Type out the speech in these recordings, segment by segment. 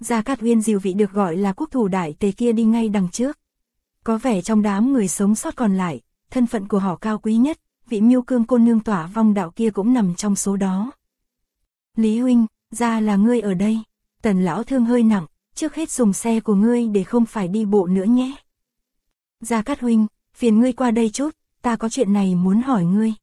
Gia Cát Uyên dìu vị được gọi là quốc thủ đại tề kia đi ngay đằng trước. Có vẻ trong đám người sống sót còn lại, thân phận của họ cao quý nhất, vị Miêu Cương cô nương Tỏa Vong Đạo kia cũng nằm trong số đó. Lý huynh, ra là ngươi ở đây. Tần lão thương hơi nặng, trước hết dùng xe của ngươi để không phải đi bộ nữa nhé. Gia Cát huynh, phiền ngươi qua đây chút, ta có chuyện này muốn hỏi ngươi.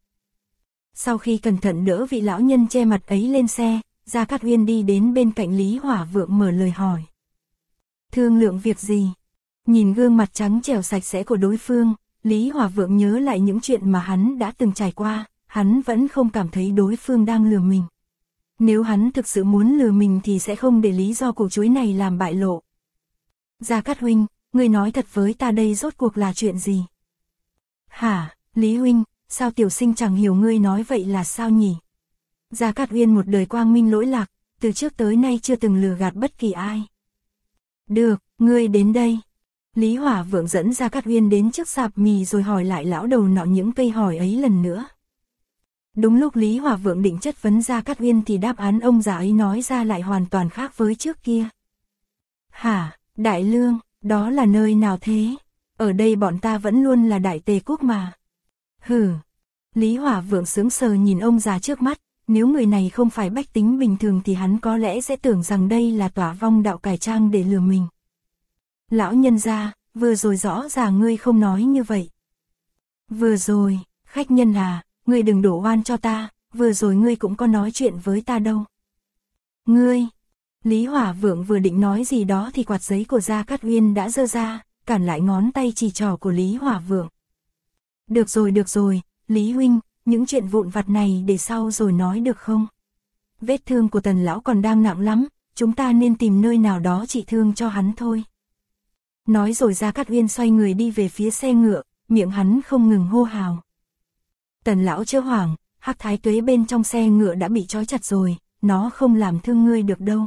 Sau khi cẩn thận đỡ vị lão nhân che mặt ấy lên xe, Gia Cát Uyên đi đến bên cạnh Lý Hỏa Vượng mở lời hỏi. Thương lượng việc gì? Nhìn gương mặt trắng trẻo sạch sẽ của đối phương, Lý Hỏa Vượng nhớ lại những chuyện mà hắn đã từng trải qua, hắn vẫn không cảm thấy đối phương đang lừa mình. Nếu hắn thực sự muốn lừa mình thì sẽ không để lý do củ chuối này làm bại lộ. Gia Cát huynh, ngươi nói thật với ta đây rốt cuộc là chuyện gì? Hả, Lý huynh, sao tiểu sinh chẳng hiểu ngươi nói vậy là sao nhỉ? Gia Cát Uyên một đời quang minh lỗi lạc, từ trước tới nay chưa từng lừa gạt bất kỳ ai. Được, ngươi đến đây. Lý Hỏa Vượng dẫn Gia Cát Uyên đến trước sạp mì rồi hỏi lại lão đầu nọ những câu hỏi ấy lần nữa. Đúng lúc Lý Hỏa Vượng định chất vấn Gia Cát Uyên thì đáp án ông già ấy nói ra lại hoàn toàn khác với trước kia. Hả, Đại Lương, đó là nơi nào thế? Ở đây bọn ta vẫn luôn là Đại Tề Quốc mà. Hừ. Lý Hỏa Vượng sững sờ nhìn ông già trước mắt, nếu người này không phải bách tính bình thường thì hắn có lẽ sẽ tưởng rằng đây là Tỏa Vong Đạo cải trang để lừa mình. Lão nhân gia, vừa rồi rõ ràng ngươi không nói như vậy. Vừa rồi, khách nhân à, ngươi đừng đổ oan cho ta, vừa rồi ngươi cũng có nói chuyện với ta đâu. Ngươi, Lý Hỏa Vượng vừa định nói gì đó thì quạt giấy của Gia Cát Uyên đã giơ ra, cản lại ngón tay chỉ trỏ của Lý Hỏa Vượng. Được rồi, Lý huynh, những chuyện vụn vặt này để sau rồi nói được không? Vết thương của Tần lão còn đang nặng lắm, chúng ta nên tìm nơi nào đó trị thương cho hắn thôi. Nói rồi Gia Cát Uyên xoay người đi về phía xe ngựa, miệng hắn không ngừng hô hào. Tần lão chớ hoảng, Hắc Thái Tuế bên trong xe ngựa đã bị trói chặt rồi, nó không làm thương ngươi được đâu.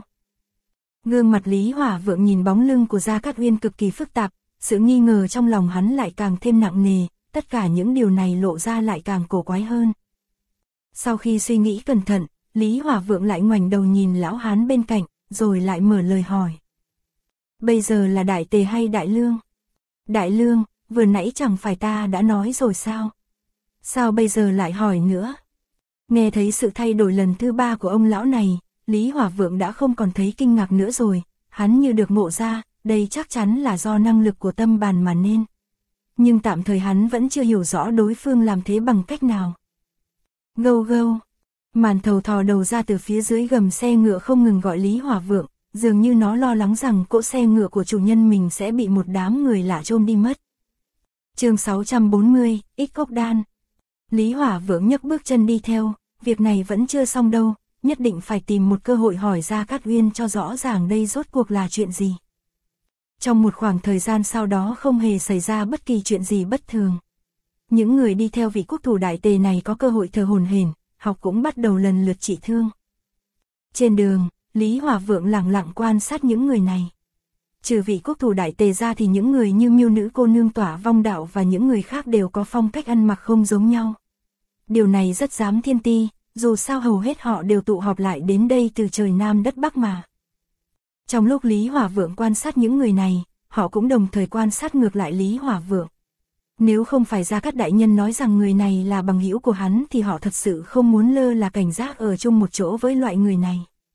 Gương mặt Lý Hỏa Vượng nhìn bóng lưng của Gia Cát Uyên cực kỳ phức tạp, sự nghi ngờ trong lòng hắn lại càng thêm nặng nề, tất cả những điều này lộ ra lại càng cổ quái hơn. Sau khi suy nghĩ cẩn thận, Lý Hỏa Vượng lại ngoảnh đầu nhìn lão hán bên cạnh, rồi lại mở lời hỏi. Bây giờ là Đại Tề hay Đại Lương? Đại Lương, vừa nãy chẳng phải ta đã nói rồi sao? Sao bây giờ lại hỏi nữa? Nghe thấy sự thay đổi lần thứ ba của ông lão này, Lý Hỏa Vượng đã không còn thấy kinh ngạc nữa rồi, hắn như được ngộ ra, đây chắc chắn là do năng lực của tâm bàn mà nên. Nhưng tạm thời hắn vẫn chưa hiểu rõ đối phương làm thế bằng cách nào. Gâu gâu, màn thầu thò đầu ra từ phía dưới gầm xe ngựa không ngừng gọi Lý Hỏa Vượng, dường như nó lo lắng rằng cỗ xe ngựa của chủ nhân mình sẽ bị một đám người lạ chôm đi mất. Chương 640, Ích Cốc Đan. Lý Hỏa Vượng nhấc bước chân đi theo, việc này vẫn chưa xong đâu, nhất định phải tìm một cơ hội hỏi Gia Cát Uyên cho rõ ràng đây rốt cuộc là chuyện gì. Trong một khoảng thời gian sau đó không hề xảy ra bất kỳ chuyện gì bất thường. Những người đi theo vị quốc thủ Đại Tề này có cơ hội thở hổn hển, học cũng bắt đầu lần lượt trị thương. Trên đường, Lý Hỏa Vượng lặng lặng quan sát những người này. Trừ vị quốc thủ Đại Tề ra thì những người như Miêu nữ cô nương Tỏa Vong Đạo và những người khác đều có phong cách ăn mặc không giống nhau. Điều này rất giám thiên ti, dù sao hầu hết họ đều tụ họp lại đến đây từ trời Nam đất Bắc mà. Trong lúc Lý Hỏa Vượng quan sát những người này, họ cũng đồng thời quan sát ngược lại Lý Hỏa Vượng. Nếu không phải Gia Cát đại nhân nói rằng người này là bằng hữu của hắn thì họ thật sự không muốn lơ là cảnh giác ở chung một chỗ với loại người này.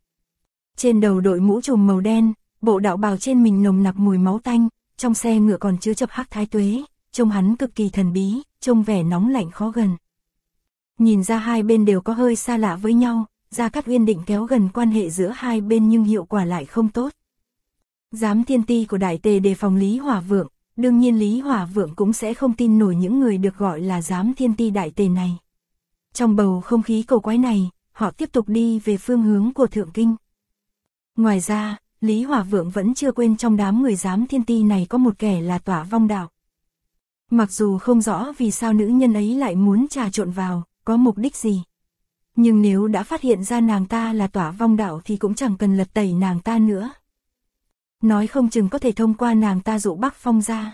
Trên đầu đội mũ trùm màu đen, bộ đạo bào trên mình nồng nặc mùi máu tanh, trong xe ngựa còn chứa chập Hắc Thái Tuế, trông hắn cực kỳ thần bí, trông vẻ nóng lạnh khó gần. Nhìn ra hai bên đều có hơi xa lạ với nhau, Gia Cát Uyên định kéo gần quan hệ giữa hai bên nhưng hiệu quả lại không tốt. Giám thiên ti của Đại Tề đề phòng Lý Hỏa Vượng, đương nhiên Lý Hỏa Vượng cũng sẽ không tin nổi những người được gọi là giám thiên ti Đại Tề này. Trong bầu không khí cổ quái này, họ tiếp tục đi về phương hướng của Thượng Kinh. Ngoài ra, Lý Hỏa Vượng vẫn chưa quên trong đám người giám thiên ti này có một kẻ là Tỏa Vong Đạo. Mặc dù không rõ vì sao nữ nhân ấy lại muốn trà trộn vào, có mục đích gì. Nhưng nếu đã phát hiện ra nàng ta là Tỏa Vong Đạo thì cũng chẳng cần lật tẩy nàng ta nữa. Nói không chừng có thể thông qua nàng ta dụ Bắc Phong ra.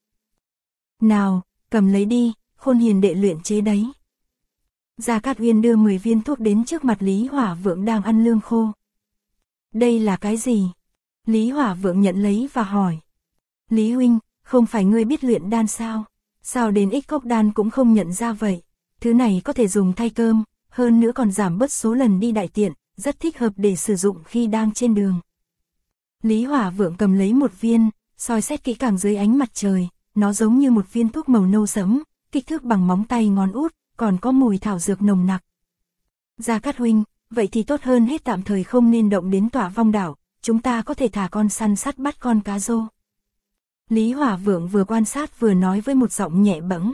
Nào, cầm lấy đi, Khôn Hiền đệ luyện chế đấy. Gia Cát Uyên đưa 10 viên thuốc đến trước mặt Lý Hỏa Vượng đang ăn lương khô. Đây là cái gì? Lý Hỏa Vượng nhận lấy và hỏi. Lý huynh, không phải ngươi biết luyện đan sao? Sao đến ích cốc đan cũng không nhận ra vậy? Thứ này có thể dùng thay cơm, hơn nữa còn giảm bớt số lần đi đại tiện, rất thích hợp để sử dụng khi đang trên đường. Lý Hỏa Vượng cầm lấy một viên, soi xét kỹ càng dưới ánh mặt trời, nó giống như một viên thuốc màu nâu sẫm, kích thước bằng móng tay ngón út, còn có mùi thảo dược nồng nặc. Gia Cát huynh, vậy thì tốt hơn hết tạm thời không nên động đến Tỏa Vong đảo, chúng ta có thể thả con săn sắt bắt con cá rô. Lý Hỏa Vượng vừa quan sát vừa nói với một giọng nhẹ bẫng.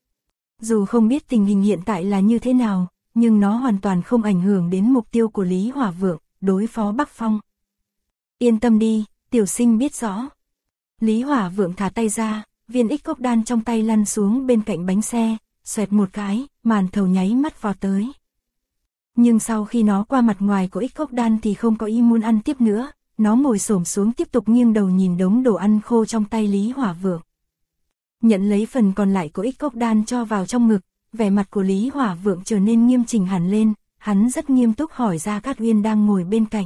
Dù không biết tình hình hiện tại là như thế nào, nhưng nó hoàn toàn không ảnh hưởng đến mục tiêu của Lý Hỏa Vượng, đối phó Bắc Phong. Yên tâm đi, tiểu sinh biết rõ. Lý Hỏa Vượng thả tay ra, viên ích cốc đan trong tay lăn xuống bên cạnh bánh xe, xoẹt một cái, màn thầu nháy mắt vào tới. Nhưng sau khi nó qua mặt ngoài của ích cốc đan thì không có ý muốn ăn tiếp nữa, nó ngồi xổm xuống tiếp tục nghiêng đầu nhìn đống đồ ăn khô trong tay Lý Hỏa Vượng. Nhận lấy phần còn lại của ích cốc đan cho vào trong ngực, vẻ mặt của Lý Hỏa Vượng trở nên nghiêm chỉnh hẳn lên, hắn rất nghiêm túc hỏi Gia Cát Uyên đang ngồi bên cạnh.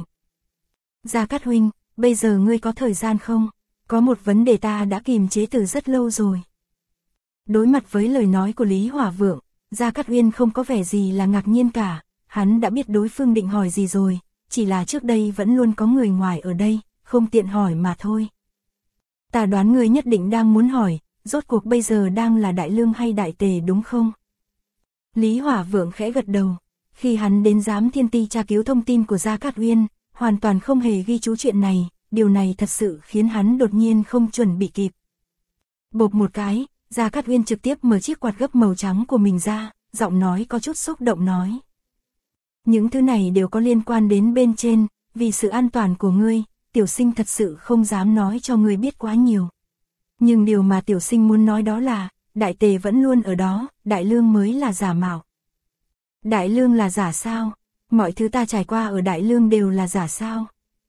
Gia Cát huynh, bây giờ ngươi có thời gian không? Có một vấn đề ta đã kìm chế từ rất lâu rồi. Đối mặt với lời nói của Lý Hỏa Vượng, Gia Cát Uyên không có vẻ gì là ngạc nhiên cả, hắn đã biết đối phương định hỏi gì rồi, chỉ là trước đây vẫn luôn có người ngoài ở đây, không tiện hỏi mà thôi. Ta đoán ngươi nhất định đang muốn hỏi, rốt cuộc bây giờ đang là Đại Lương hay Đại Tề đúng không? Lý Hỏa Vượng khẽ gật đầu, khi hắn đến Giám Thiên Ti tra cứu thông tin của Gia Cát Uyên, hoàn toàn không hề ghi chú chuyện này, điều này thật sự khiến hắn đột nhiên không chuẩn bị kịp. Bộp một cái, Gia Cát Uyên trực tiếp mở chiếc quạt gấp màu trắng của mình ra, giọng nói có chút xúc động nói. Những thứ này đều có liên quan đến bên trên, vì sự an toàn của ngươi, tiểu sinh thật sự không dám nói cho ngươi biết quá nhiều. Nhưng điều mà tiểu sinh muốn nói đó là, Đại Tề vẫn luôn ở đó, Đại Lương mới là giả mạo. Đại Lương là giả sao? Mọi thứ ta trải qua ở Đại Lương đều là giả sao?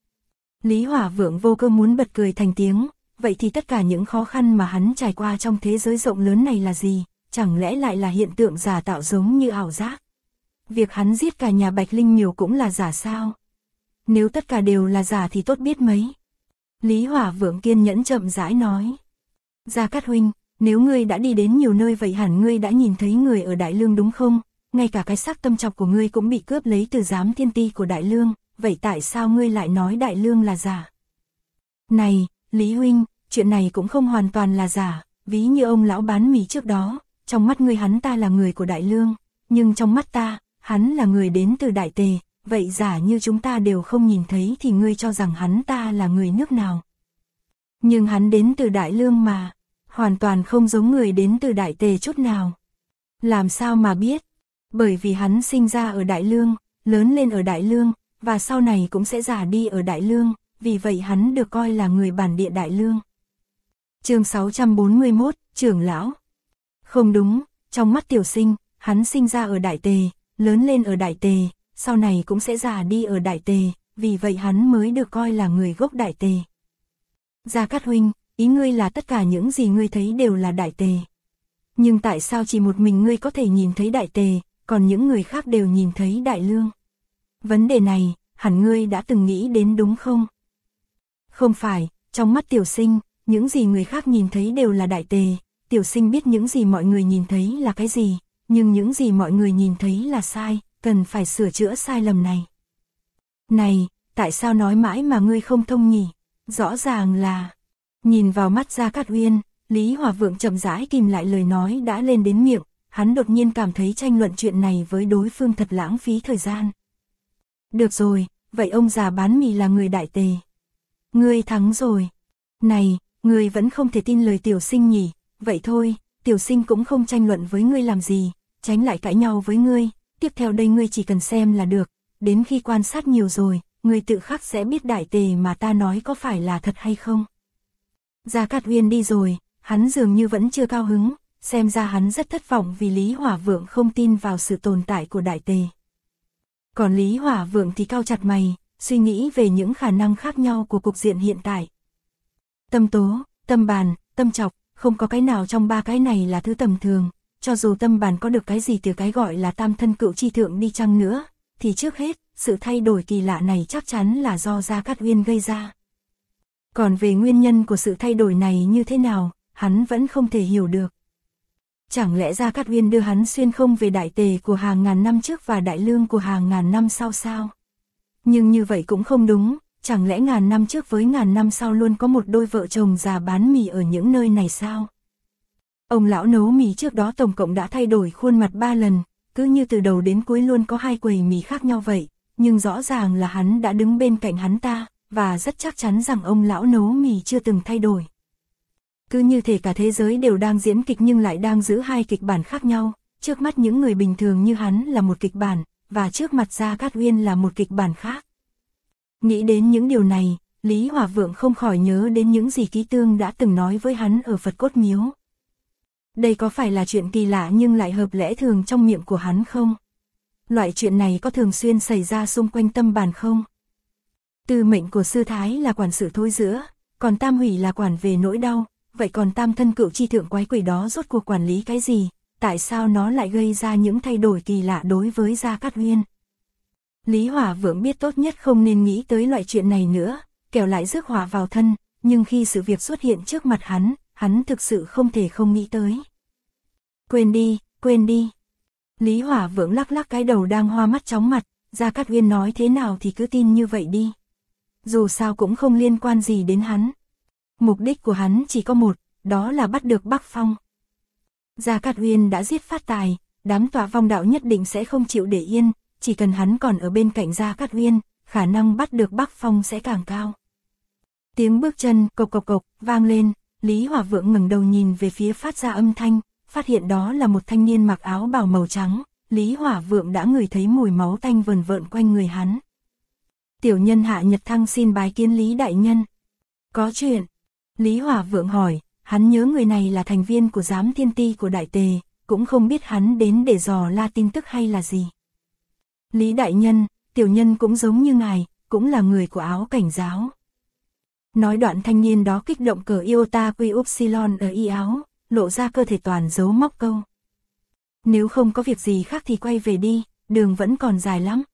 Lý Hỏa Vượng vô cơ muốn bật cười thành tiếng, vậy thì tất cả những khó khăn mà hắn trải qua trong thế giới rộng lớn này là gì, chẳng lẽ lại là hiện tượng giả tạo giống như ảo giác? Việc hắn giết cả nhà Bạch Linh Miểu cũng là giả sao? Nếu tất cả đều là giả thì tốt biết mấy. Lý Hỏa Vượng kiên nhẫn chậm rãi nói. Gia Cát huynh, nếu ngươi đã đi đến nhiều nơi vậy hẳn ngươi đã nhìn thấy người ở Đại Lương đúng không? Ngay cả cái xác tâm trọc của ngươi cũng bị cướp lấy từ Giám Thiên Ti của Đại Lương, vậy tại sao ngươi lại nói Đại Lương là giả? Này, Lý huynh, chuyện này cũng không hoàn toàn là giả, ví như ông lão bán mì trước đó, trong mắt ngươi hắn ta là người của Đại Lương, nhưng trong mắt ta, hắn là người đến từ Đại Tề, vậy giả như chúng ta đều không nhìn thấy thì ngươi cho rằng hắn ta là người nước nào? Nhưng hắn đến từ Đại Lương mà, hoàn toàn không giống người đến từ Đại Tề chút nào. Làm sao mà biết? Bởi vì hắn sinh ra ở Đại Lương, lớn lên ở Đại Lương, và sau này cũng sẽ già đi ở Đại Lương, vì vậy hắn được coi là người bản địa Đại Lương. Chương 641, trưởng lão. Không đúng, trong mắt tiểu sinh, hắn sinh ra ở Đại Tề, lớn lên ở Đại Tề, sau này cũng sẽ già đi ở Đại Tề, vì vậy hắn mới được coi là người gốc Đại Tề. Gia Cát huynh, ý ngươi là tất cả những gì ngươi thấy đều là Đại Tề. Nhưng tại sao chỉ một mình ngươi có thể nhìn thấy Đại Tề, còn những người khác đều nhìn thấy Đại Lương? Vấn đề này, hẳn ngươi đã từng nghĩ đến đúng không? Không phải, trong mắt tiểu sinh, những gì người khác nhìn thấy đều là Đại Tề, tiểu sinh biết những gì mọi người nhìn thấy là cái gì, nhưng những gì mọi người nhìn thấy là sai, cần phải sửa chữa sai lầm này. Này, tại sao nói mãi mà ngươi không thông nhỉ? Rõ ràng là... Nhìn vào mắt Gia Cát Uyên, Lý Hỏa Vượng chậm rãi kìm lại lời nói đã lên đến miệng, hắn đột nhiên cảm thấy tranh luận chuyện này với đối phương thật lãng phí thời gian. Được rồi, vậy ông già bán mì là người Đại Tề. Ngươi thắng rồi. Này, ngươi vẫn không thể tin lời tiểu sinh nhỉ, vậy thôi, tiểu sinh cũng không tranh luận với ngươi làm gì, tránh lại cãi nhau với ngươi, tiếp theo đây ngươi chỉ cần xem là được, đến khi quan sát nhiều rồi, ngươi tự khắc sẽ biết Đại Tề mà ta nói có phải là thật hay không. Gia Cát Uyên đi rồi, hắn dường như vẫn chưa cao hứng, xem ra hắn rất thất vọng vì Lý Hỏa Vượng không tin vào sự tồn tại của Đại Tề. Còn Lý Hỏa Vượng thì cau chặt mày, suy nghĩ về những khả năng khác nhau của cục diện hiện tại. Tâm tố, tâm bàn, tâm trọc, không có cái nào trong ba cái này là thứ tầm thường, cho dù tâm bàn có được cái gì từ cái gọi là tam thân cựu chi thượng đi chăng nữa, thì trước hết, sự thay đổi kỳ lạ này chắc chắn là do Gia Cát Uyên gây ra. Còn về nguyên nhân của sự thay đổi này như thế nào, hắn vẫn không thể hiểu được. Chẳng lẽ Gia Cát Uyên đưa hắn xuyên không về đại tề của hàng ngàn năm trước và đại lương của hàng ngàn năm sau sao? Nhưng như vậy cũng không đúng, chẳng lẽ ngàn năm trước với ngàn năm sau luôn có một đôi vợ chồng già bán mì ở những nơi này sao? Ông lão nấu mì trước đó tổng cộng đã thay đổi khuôn mặt 3 lần, cứ như từ đầu đến cuối luôn có 2 quầy mì khác nhau vậy, nhưng rõ ràng là hắn đã đứng bên cạnh hắn ta, và rất chắc chắn rằng ông lão nấu mì chưa từng thay đổi. Cứ như thể cả thế giới đều đang diễn kịch nhưng lại đang giữ 2 kịch bản khác nhau, trước mắt những người bình thường như hắn là một kịch bản, và trước mặt Gia Cát Uyên là một kịch bản khác. Nghĩ đến những điều này, Lý Hỏa Vượng không khỏi nhớ đến những gì Ký Tương đã từng nói với hắn ở Phật Cốt Miếu. Đây có phải là chuyện kỳ lạ nhưng lại hợp lẽ thường trong miệng của hắn không? Loại chuyện này có thường xuyên xảy ra xung quanh tâm bàn không? Tư mệnh của sư thái là quản sự thối giữa, còn tam hủy là quản về nỗi đau, vậy còn tam thân cựu chi thượng quái quỷ đó rốt cuộc quản lý cái gì? Tại sao nó lại gây ra những thay đổi kỳ lạ đối với Gia Cát Uyên? Lý Hỏa Vượng biết tốt nhất không nên nghĩ tới loại chuyện này nữa, kẻo lại rước họa vào thân, nhưng khi sự việc xuất hiện trước mặt hắn thực sự không thể không nghĩ tới. Quên đi, quên đi. Lý Hỏa Vượng lắc lắc cái đầu đang hoa mắt chóng mặt, Gia Cát Uyên nói thế nào thì cứ tin như vậy đi. Dù sao cũng không liên quan gì đến hắn. Mục đích của hắn chỉ có một, đó là bắt được Bắc Phong. Gia Cát Uyên đã giết Phát Tài, đám tọa vong đạo nhất định sẽ không chịu để yên, chỉ cần hắn còn ở bên cạnh Gia Cát Uyên, khả năng bắt được Bắc Phong sẽ càng cao. Tiếng bước chân cộc cộc cộc vang lên, Lý Hỏa Vượng ngẩng đầu nhìn về phía phát ra âm thanh, phát hiện đó là một thanh niên mặc áo bào màu trắng, Lý Hỏa Vượng đã ngửi thấy mùi máu tanh vờn vợn quanh người hắn. Tiểu nhân Hạ Nhật Thăng xin bái kiến Lý đại nhân. Có chuyện. Lý Hỏa Vượng hỏi, hắn nhớ người này là thành viên của giám thiên ti của Đại Tề, cũng không biết hắn đến để dò la tin tức hay là gì. Lý đại nhân, tiểu nhân cũng giống như ngài, cũng là người của áo cảnh giáo. Nói đoạn thanh niên đó kích động cờ iota quy upsilon ở y áo, lộ ra cơ thể toàn dấu móc câu. Nếu không có việc gì khác thì quay về đi, đường vẫn còn dài lắm.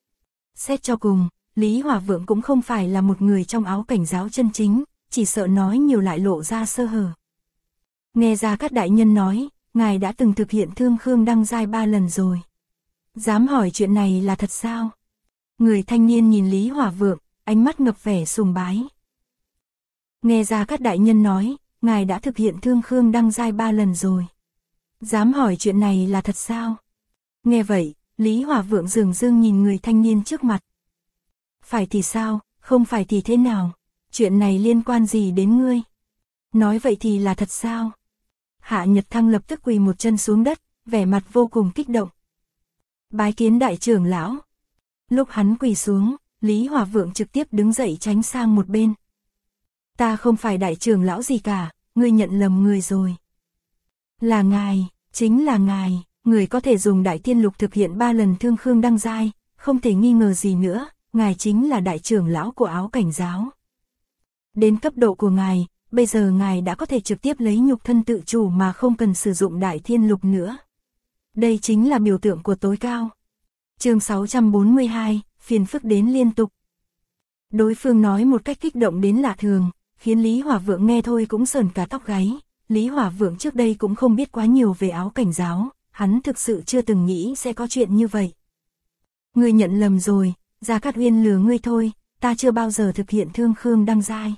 Xét cho cùng, Lý Hỏa Vượng cũng không phải là một người trong áo cảnh giáo chân chính, chỉ sợ nói nhiều lại lộ ra sơ hở. Nghe ra các đại nhân nói, ngài đã từng thực hiện thương khương đăng giai 3 lần rồi. Dám hỏi chuyện này là thật sao? Người thanh niên nhìn Lý Hỏa Vượng, ánh mắt ngập vẻ sùng bái. Nghe ra các đại nhân nói, ngài đã thực hiện thương khương đăng giai 3 lần rồi. Dám hỏi chuyện này là thật sao? Nghe vậy, Lý Hỏa Vượng dường dưng nhìn người thanh niên trước mặt. Phải thì sao, không phải thì thế nào? Chuyện này liên quan gì đến ngươi? Nói vậy thì là thật sao? Hạ Nhật Thăng lập tức quỳ một chân xuống đất, vẻ mặt vô cùng kích động. Bái kiến đại trưởng lão. Lúc hắn quỳ xuống, Lý Hỏa Vượng trực tiếp đứng dậy tránh sang một bên. Ta không phải đại trưởng lão gì cả, ngươi nhận lầm người rồi. Là ngài, chính là ngài, người có thể dùng đại thiên lục thực hiện 3 lần thương khương đăng giai, không thể nghi ngờ gì nữa, ngài chính là đại trưởng lão của áo cảnh giáo. Đến cấp độ của ngài, bây giờ ngài đã có thể trực tiếp lấy nhục thân tự chủ mà không cần sử dụng đại thiên lục nữa. Đây chính là biểu tượng của tối cao. Chương 642, phiền phức đến liên tục. Đối phương nói một cách kích động đến lạ thường, khiến Lý Hỏa Vượng nghe thôi cũng sởn cả tóc gáy. Lý Hỏa Vượng trước đây cũng không biết quá nhiều về áo cảnh giáo, hắn thực sự chưa từng nghĩ sẽ có chuyện như vậy. Ngươi nhận lầm rồi, Gia Cát Uyên lừa ngươi thôi, ta chưa bao giờ thực hiện thương khương đăng giai.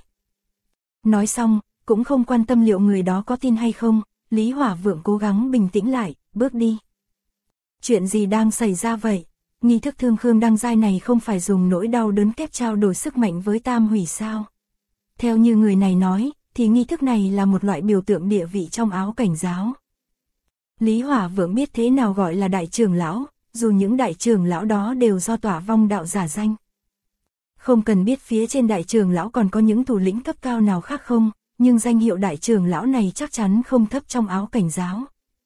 Nói xong, cũng không quan tâm liệu người đó có tin hay không, Lý Hỏa Vượng cố gắng bình tĩnh lại, bước đi. Chuyện gì đang xảy ra vậy? Nghi thức thương khương đăng giai này không phải dùng nỗi đau đớn kép trao đổi sức mạnh với tam hủy sao? Theo như người này nói, thì nghi thức này là một loại biểu tượng địa vị trong áo cảnh giáo. Lý Hỏa Vượng biết thế nào gọi là đại trưởng lão, dù những đại trưởng lão đó đều do tỏa vong đạo giả danh. Không cần biết phía trên đại trưởng lão còn có những thủ lĩnh cấp cao nào khác không, nhưng danh hiệu đại trưởng lão này chắc chắn không thấp trong áo cảnh giáo.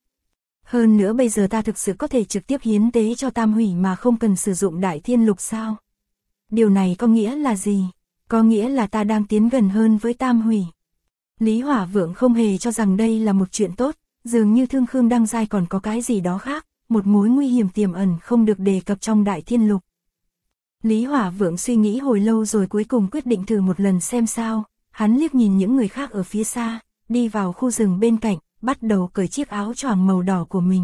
Hơn nữa bây giờ ta thực sự có thể trực tiếp hiến tế cho tam hủy mà không cần sử dụng đại thiên lục sao? Điều này có nghĩa là gì? Có nghĩa là ta đang tiến gần hơn với tam hủy. Lý Hỏa Vượng không hề cho rằng đây là một chuyện tốt, dường như thương khương đăng giai còn có cái gì đó khác, một mối nguy hiểm tiềm ẩn không được đề cập trong đại thiên lục. Lý Hỏa Vượng suy nghĩ hồi lâu rồi cuối cùng quyết định thử một lần xem sao, Hắn liếc nhìn những người khác ở phía xa, đi vào khu rừng bên cạnh, bắt đầu cởi chiếc áo choàng màu đỏ của mình.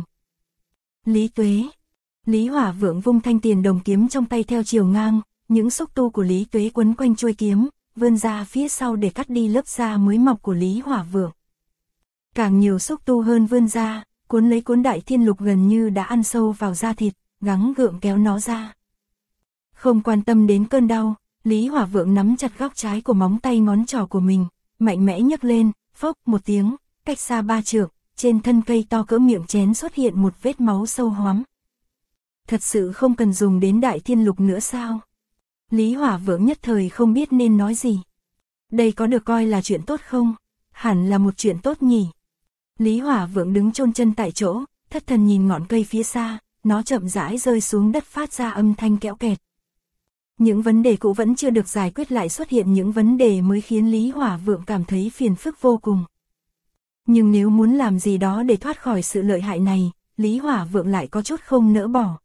Lý Tuế. Lý Hỏa Vượng vung thanh tiền đồng kiếm trong tay theo chiều ngang, những xúc tu của Lý Tuế quấn quanh chuôi kiếm, vươn ra phía sau để cắt đi lớp da mới mọc của Lý Hỏa Vượng. Càng nhiều xúc tu hơn vươn ra, cuốn lấy cuốn đại thiên lục gần như đã ăn sâu vào da thịt, gắng gượng kéo nó ra. Không quan tâm đến cơn đau, Lý Hỏa Vượng nắm chặt góc trái của móng tay ngón trỏ của mình, mạnh mẽ nhấc lên, phốc một tiếng, cách xa 3 trượng, trên thân cây to cỡ miệng chén xuất hiện một vết máu sâu hoắm. Thật sự không cần dùng đến đại thiên lục nữa sao? Lý Hỏa Vượng nhất thời không biết nên nói gì. Đây có được coi là chuyện tốt không? Hẳn là một chuyện tốt nhỉ. Lý Hỏa Vượng đứng chôn chân tại chỗ, thất thần nhìn ngọn cây phía xa, nó chậm rãi rơi xuống đất phát ra âm thanh kẽo kẹt. Những vấn đề cũ vẫn chưa được giải quyết lại xuất hiện những vấn đề mới khiến Lý Hỏa Vượng cảm thấy phiền phức vô cùng. Nhưng nếu muốn làm gì đó để thoát khỏi sự lợi hại này, Lý Hỏa Vượng lại có chút không nỡ bỏ.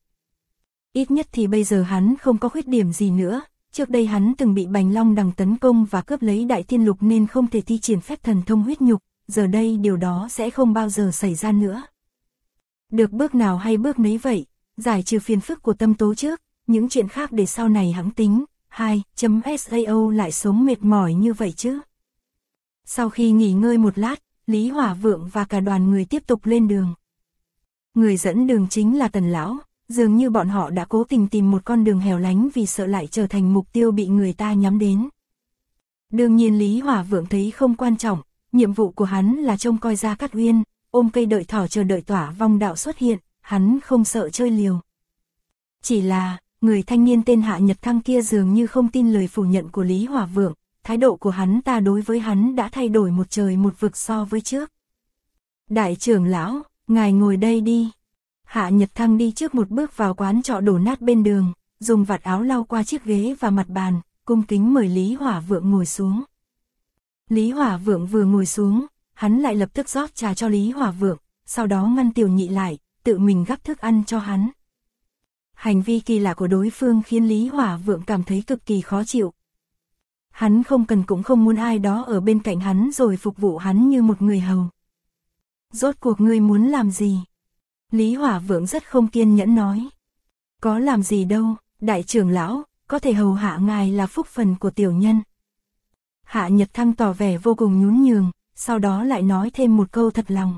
Ít nhất thì bây giờ hắn không có khuyết điểm gì nữa, trước đây hắn từng bị Bành Long Đằng tấn công và cướp lấy đại thiên lục nên không thể thi triển phép thần thông huyết nhục, giờ đây điều đó sẽ không bao giờ xảy ra nữa. Được bước nào hay bước nấy vậy, giải trừ phiền phức của tâm tố trước, những chuyện khác để sau này hắn tính. 2.sao lại sống mệt mỏi như vậy chứ. Sau khi nghỉ ngơi một lát, Lý Hỏa Vượng và cả đoàn người tiếp tục lên đường. Người dẫn đường chính là Tần lão, dường như bọn họ đã cố tình tìm một con đường hẻo lánh vì sợ lại trở thành mục tiêu bị người ta nhắm đến. Đương nhiên Lý Hỏa Vượng thấy không quan trọng, nhiệm vụ của hắn là trông coi Gia Cát Uyên, ôm cây đợi thỏ chờ đợi Tỏa Vong Đạo xuất hiện, hắn không sợ chơi liều. Chỉ là, người thanh niên tên Hạ Nhật Thăng kia dường như không tin lời phủ nhận của Lý Hỏa Vượng, thái độ của hắn ta đối với hắn đã thay đổi một trời một vực so với trước. Đại trưởng lão, ngài ngồi đây đi. Hạ Nhật Thăng đi trước một bước vào quán trọ đổ nát bên đường, dùng vạt áo lau qua chiếc ghế và mặt bàn, cung kính mời Lý Hỏa Vượng ngồi xuống. Lý Hỏa Vượng vừa ngồi xuống, hắn lại lập tức rót trà cho Lý Hỏa Vượng, sau đó ngăn Tiểu Nhị lại, tự mình gắp thức ăn cho hắn. Hành vi kỳ lạ của đối phương khiến Lý Hỏa Vượng cảm thấy cực kỳ khó chịu. Hắn không cần cũng không muốn ai đó ở bên cạnh hắn rồi phục vụ hắn như một người hầu. Rốt cuộc ngươi muốn làm gì? Lý Hỏa Vượng rất không kiên nhẫn nói. Có làm gì đâu, đại trưởng lão, có thể hầu hạ ngài là phúc phần của tiểu nhân. Hạ Nhật Thăng tỏ vẻ vô cùng nhún nhường, sau đó lại nói thêm một câu thật lòng.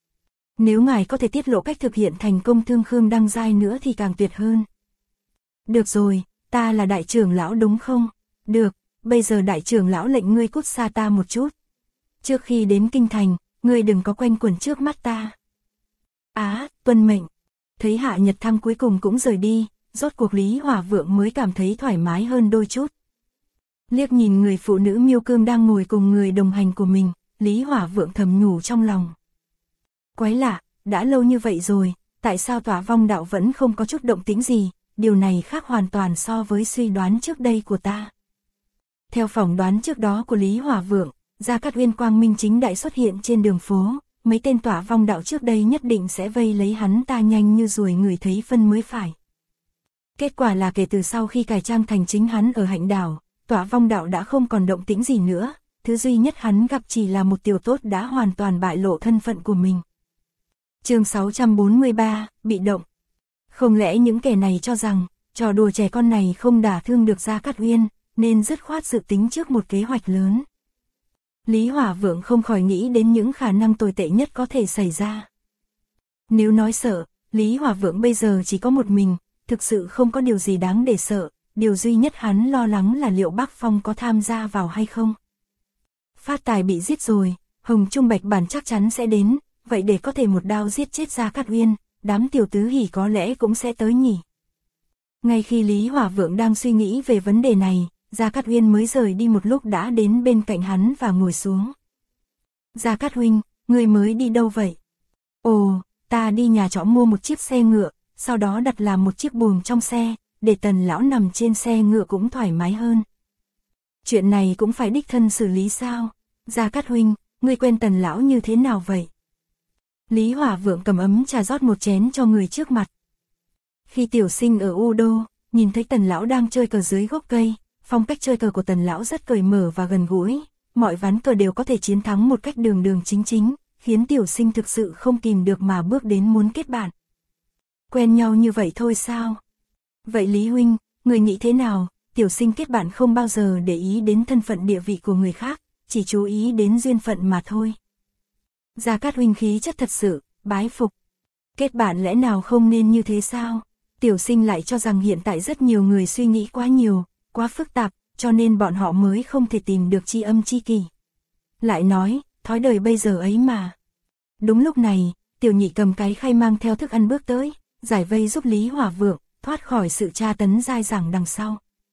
Nếu ngài có thể tiết lộ cách thực hiện thành công Thương Khương Đăng Giai nữa thì càng tuyệt hơn. Được rồi, ta là đại trưởng lão đúng không? Được, bây giờ đại trưởng lão lệnh ngươi cút xa ta một chút. Trước khi đến kinh thành, ngươi đừng có quanh quẩn trước mắt ta. Tuân mệnh. Thấy Hạ Nhật Thăng cuối cùng cũng rời đi, rốt cuộc Lý Hỏa Vượng mới cảm thấy thoải mái hơn đôi chút. Liếc nhìn người phụ nữ Miêu Cương đang ngồi cùng người đồng hành của mình, Lý Hỏa Vượng thầm nhủ trong lòng. Quái lạ, đã lâu như vậy rồi, tại sao Tỏa Vong Đạo vẫn không có chút động tĩnh gì, điều này khác hoàn toàn so với suy đoán trước đây của ta. Theo phỏng đoán trước đó của Lý Hỏa Vượng, Gia Cát Uyên quang minh chính đại xuất hiện trên đường phố, mấy tên Tỏa Vong Đạo trước đây nhất định sẽ vây lấy hắn ta nhanh như ruồi người thấy phân mới phải. Kết quả là kể từ sau khi cải trang thành chính hắn ở Hạnh Đảo, Tỏa Vong Đạo đã không còn động tĩnh gì nữa, thứ duy nhất hắn gặp chỉ là một tiểu tốt đã hoàn toàn bại lộ thân phận của mình. Chương 643, bị động. Không lẽ những kẻ này cho rằng, trò đùa trẻ con này không đả thương được Gia Cát Uyên, nên dứt khoát dự tính trước một kế hoạch lớn. Lý Hỏa Vượng không khỏi nghĩ đến những khả năng tồi tệ nhất có thể xảy ra. Nếu nói sợ, Lý Hỏa Vượng bây giờ chỉ có một mình, thực sự không có điều gì đáng để sợ, điều duy nhất hắn lo lắng là liệu Bác Phong có tham gia vào hay không. Phát Tài bị giết rồi, Hồng Trung Bạch Bản chắc chắn sẽ đến, vậy để có thể một đao giết chết Gia Cát Uyên, đám tiểu tứ hỉ có lẽ cũng sẽ tới nhỉ. Ngay khi Lý Hỏa Vượng đang suy nghĩ về vấn đề này, Gia Cát Uyên mới rời đi một lúc đã đến bên cạnh hắn và ngồi xuống. Gia Cát huynh, người mới đi đâu vậy? Ồ, ta đi nhà trọ mua một chiếc xe ngựa, sau đó đặt làm một chiếc buồng trong xe, để Tần lão nằm trên xe ngựa cũng thoải mái hơn. Chuyện này cũng phải đích thân xử lý sao? Gia Cát huynh, ngươi quen Tần lão như thế nào vậy? Lý Hỏa Vượng cầm ấm trà rót một chén cho người trước mặt. Khi tiểu sinh ở U Đô, nhìn thấy Tần lão đang chơi cờ dưới gốc cây, phong cách chơi cờ của Tần lão rất cởi mở và gần gũi, mọi ván cờ đều có thể chiến thắng một cách đường đường chính chính, khiến tiểu sinh thực sự không kìm được mà bước đến muốn kết bạn. Quen nhau như vậy thôi sao? Vậy Lý huynh, người nghĩ thế nào? Tiểu sinh kết bạn không bao giờ để ý đến thân phận địa vị của người khác, chỉ chú ý đến duyên phận mà thôi. Gia Cát huynh khí chất thật sự, bái phục. Kết bạn lẽ nào không nên như thế sao? Tiểu sinh lại cho rằng hiện tại rất nhiều người suy nghĩ quá nhiều, quá phức tạp, cho nên bọn họ mới không thể tìm được tri âm tri kỷ. Lại nói, thói đời bây giờ ấy mà. Đúng lúc này, Tiểu Nhị cầm cái khay mang theo thức ăn bước tới, giải vây giúp Lý Hỏa Vượng thoát khỏi sự tra tấn dai dẳng đằng sau.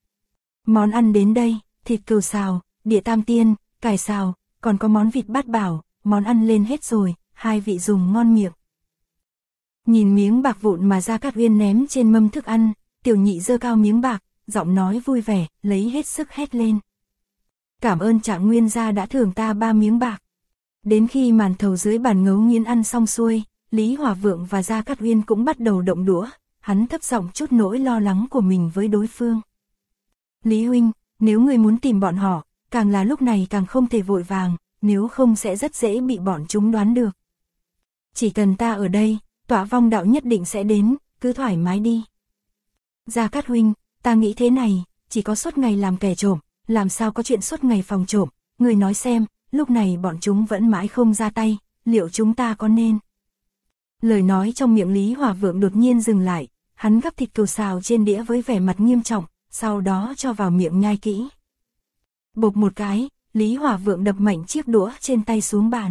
Món ăn đến đây, thịt cừu xào, địa tam tiên, cải xào, còn có món vịt bát bảo, món ăn lên hết rồi, hai vị dùng ngon miệng. Nhìn miếng bạc vụn mà Gia Cát Uyên ném trên mâm thức ăn, Tiểu Nhị giơ cao miếng bạc, giọng nói vui vẻ, lấy hết sức hét lên. Cảm ơn Trạng Nguyên gia đã thưởng ta 3 miếng bạc. Đến khi màn thầu dưới bàn ngấu nghiến ăn xong xuôi, Lý Hỏa Vượng và Gia Cát Uyên cũng bắt đầu động đũa, hắn thấp giọng chút nỗi lo lắng của mình với đối phương. Lý huynh, nếu người muốn tìm bọn họ, càng là lúc này càng không thể vội vàng, nếu không sẽ rất dễ bị bọn chúng đoán được. Chỉ cần ta ở đây, Tọa Vong đạo nhất định sẽ đến, cứ thoải mái đi. Gia Cát huynh, ta nghĩ thế này, chỉ có suốt ngày làm kẻ trộm, làm sao có chuyện suốt ngày phòng trộm, người nói xem, lúc này bọn chúng vẫn mãi không ra tay, liệu chúng ta có nên? Lời nói trong miệng Lý Hỏa Vượng đột nhiên dừng lại, hắn gắp thịt cừu xào trên đĩa với vẻ mặt nghiêm trọng, sau đó cho vào miệng nhai kỹ. Bộp một cái, Lý Hỏa Vượng đập mạnh chiếc đũa trên tay xuống bàn.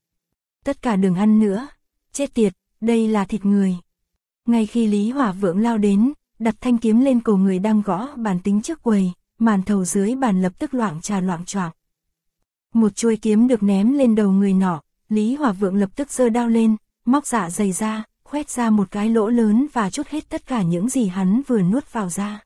Tất cả đừng ăn nữa, chết tiệt, đây là thịt người. Ngay khi Lý Hỏa Vượng lao đến, đặt thanh kiếm lên cổ người đang gõ bàn tính trước quầy, màn thầu dưới bàn lập tức loạng trà loạng choạng. Một chuôi kiếm được ném lên đầu người nọ, Lý Hỏa Vượng lập tức giơ đao lên, móc dạ dày ra, khoét ra một cái lỗ lớn và trút hết tất cả những gì hắn vừa nuốt vào ra.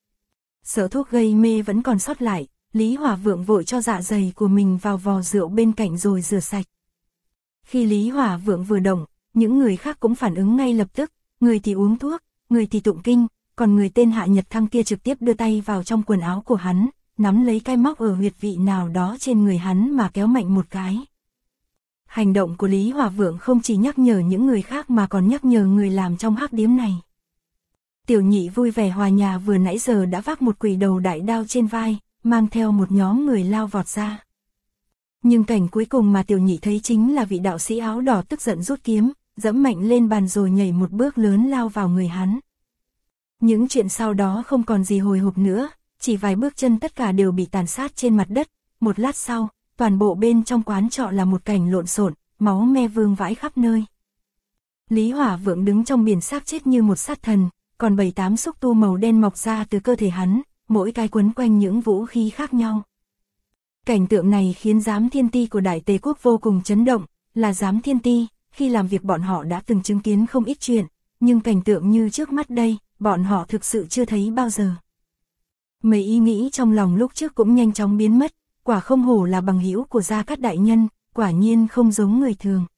Sợ thuốc gây mê vẫn còn sót lại, Lý Hỏa Vượng vội cho dạ dày của mình vào vò rượu bên cạnh rồi rửa sạch. Khi Lý Hỏa Vượng vừa động, những người khác cũng phản ứng ngay lập tức, người thì uống thuốc, người thì tụng kinh, còn người tên Hạ Nhật Thăng kia trực tiếp đưa tay vào trong quần áo của hắn, nắm lấy cái móc ở huyệt vị nào đó trên người hắn mà kéo mạnh một cái. Hành động của Lý Hỏa Vượng không chỉ nhắc nhở những người khác mà còn nhắc nhở người làm trong hắc điếm này. Tiểu Nhị vui vẻ hòa nhà vừa nãy giờ đã vác một quỷ đầu đại đao trên vai, mang theo một nhóm người lao vọt ra. Nhưng cảnh cuối cùng mà Tiểu Nhị thấy chính là vị đạo sĩ áo đỏ tức giận rút kiếm, dẫm mạnh lên bàn rồi nhảy một bước lớn lao vào người hắn. Những chuyện sau đó không còn gì hồi hộp nữa, chỉ vài bước chân tất cả đều bị tàn sát trên mặt đất. Một lát sau, toàn bộ bên trong quán trọ là một cảnh lộn xộn, máu me vương vãi khắp nơi. Lý Hỏa Vượng đứng trong biển xác chết như một sát thần, còn 7-8 xúc tu màu đen mọc ra từ cơ thể hắn, mỗi cái quấn quanh những vũ khí khác nhau. Cảnh tượng này khiến Giám Thiên Ti của Đại Tề Quốc vô cùng chấn động, là Giám Thiên Ti, khi làm việc bọn họ đã từng chứng kiến không ít chuyện, nhưng cảnh tượng như trước mắt đây, bọn họ thực sự chưa thấy bao giờ. Mấy ý nghĩ trong lòng lúc trước cũng nhanh chóng biến mất, quả không hổ là bằng hữu của Gia Cát đại nhân, quả nhiên không giống người thường.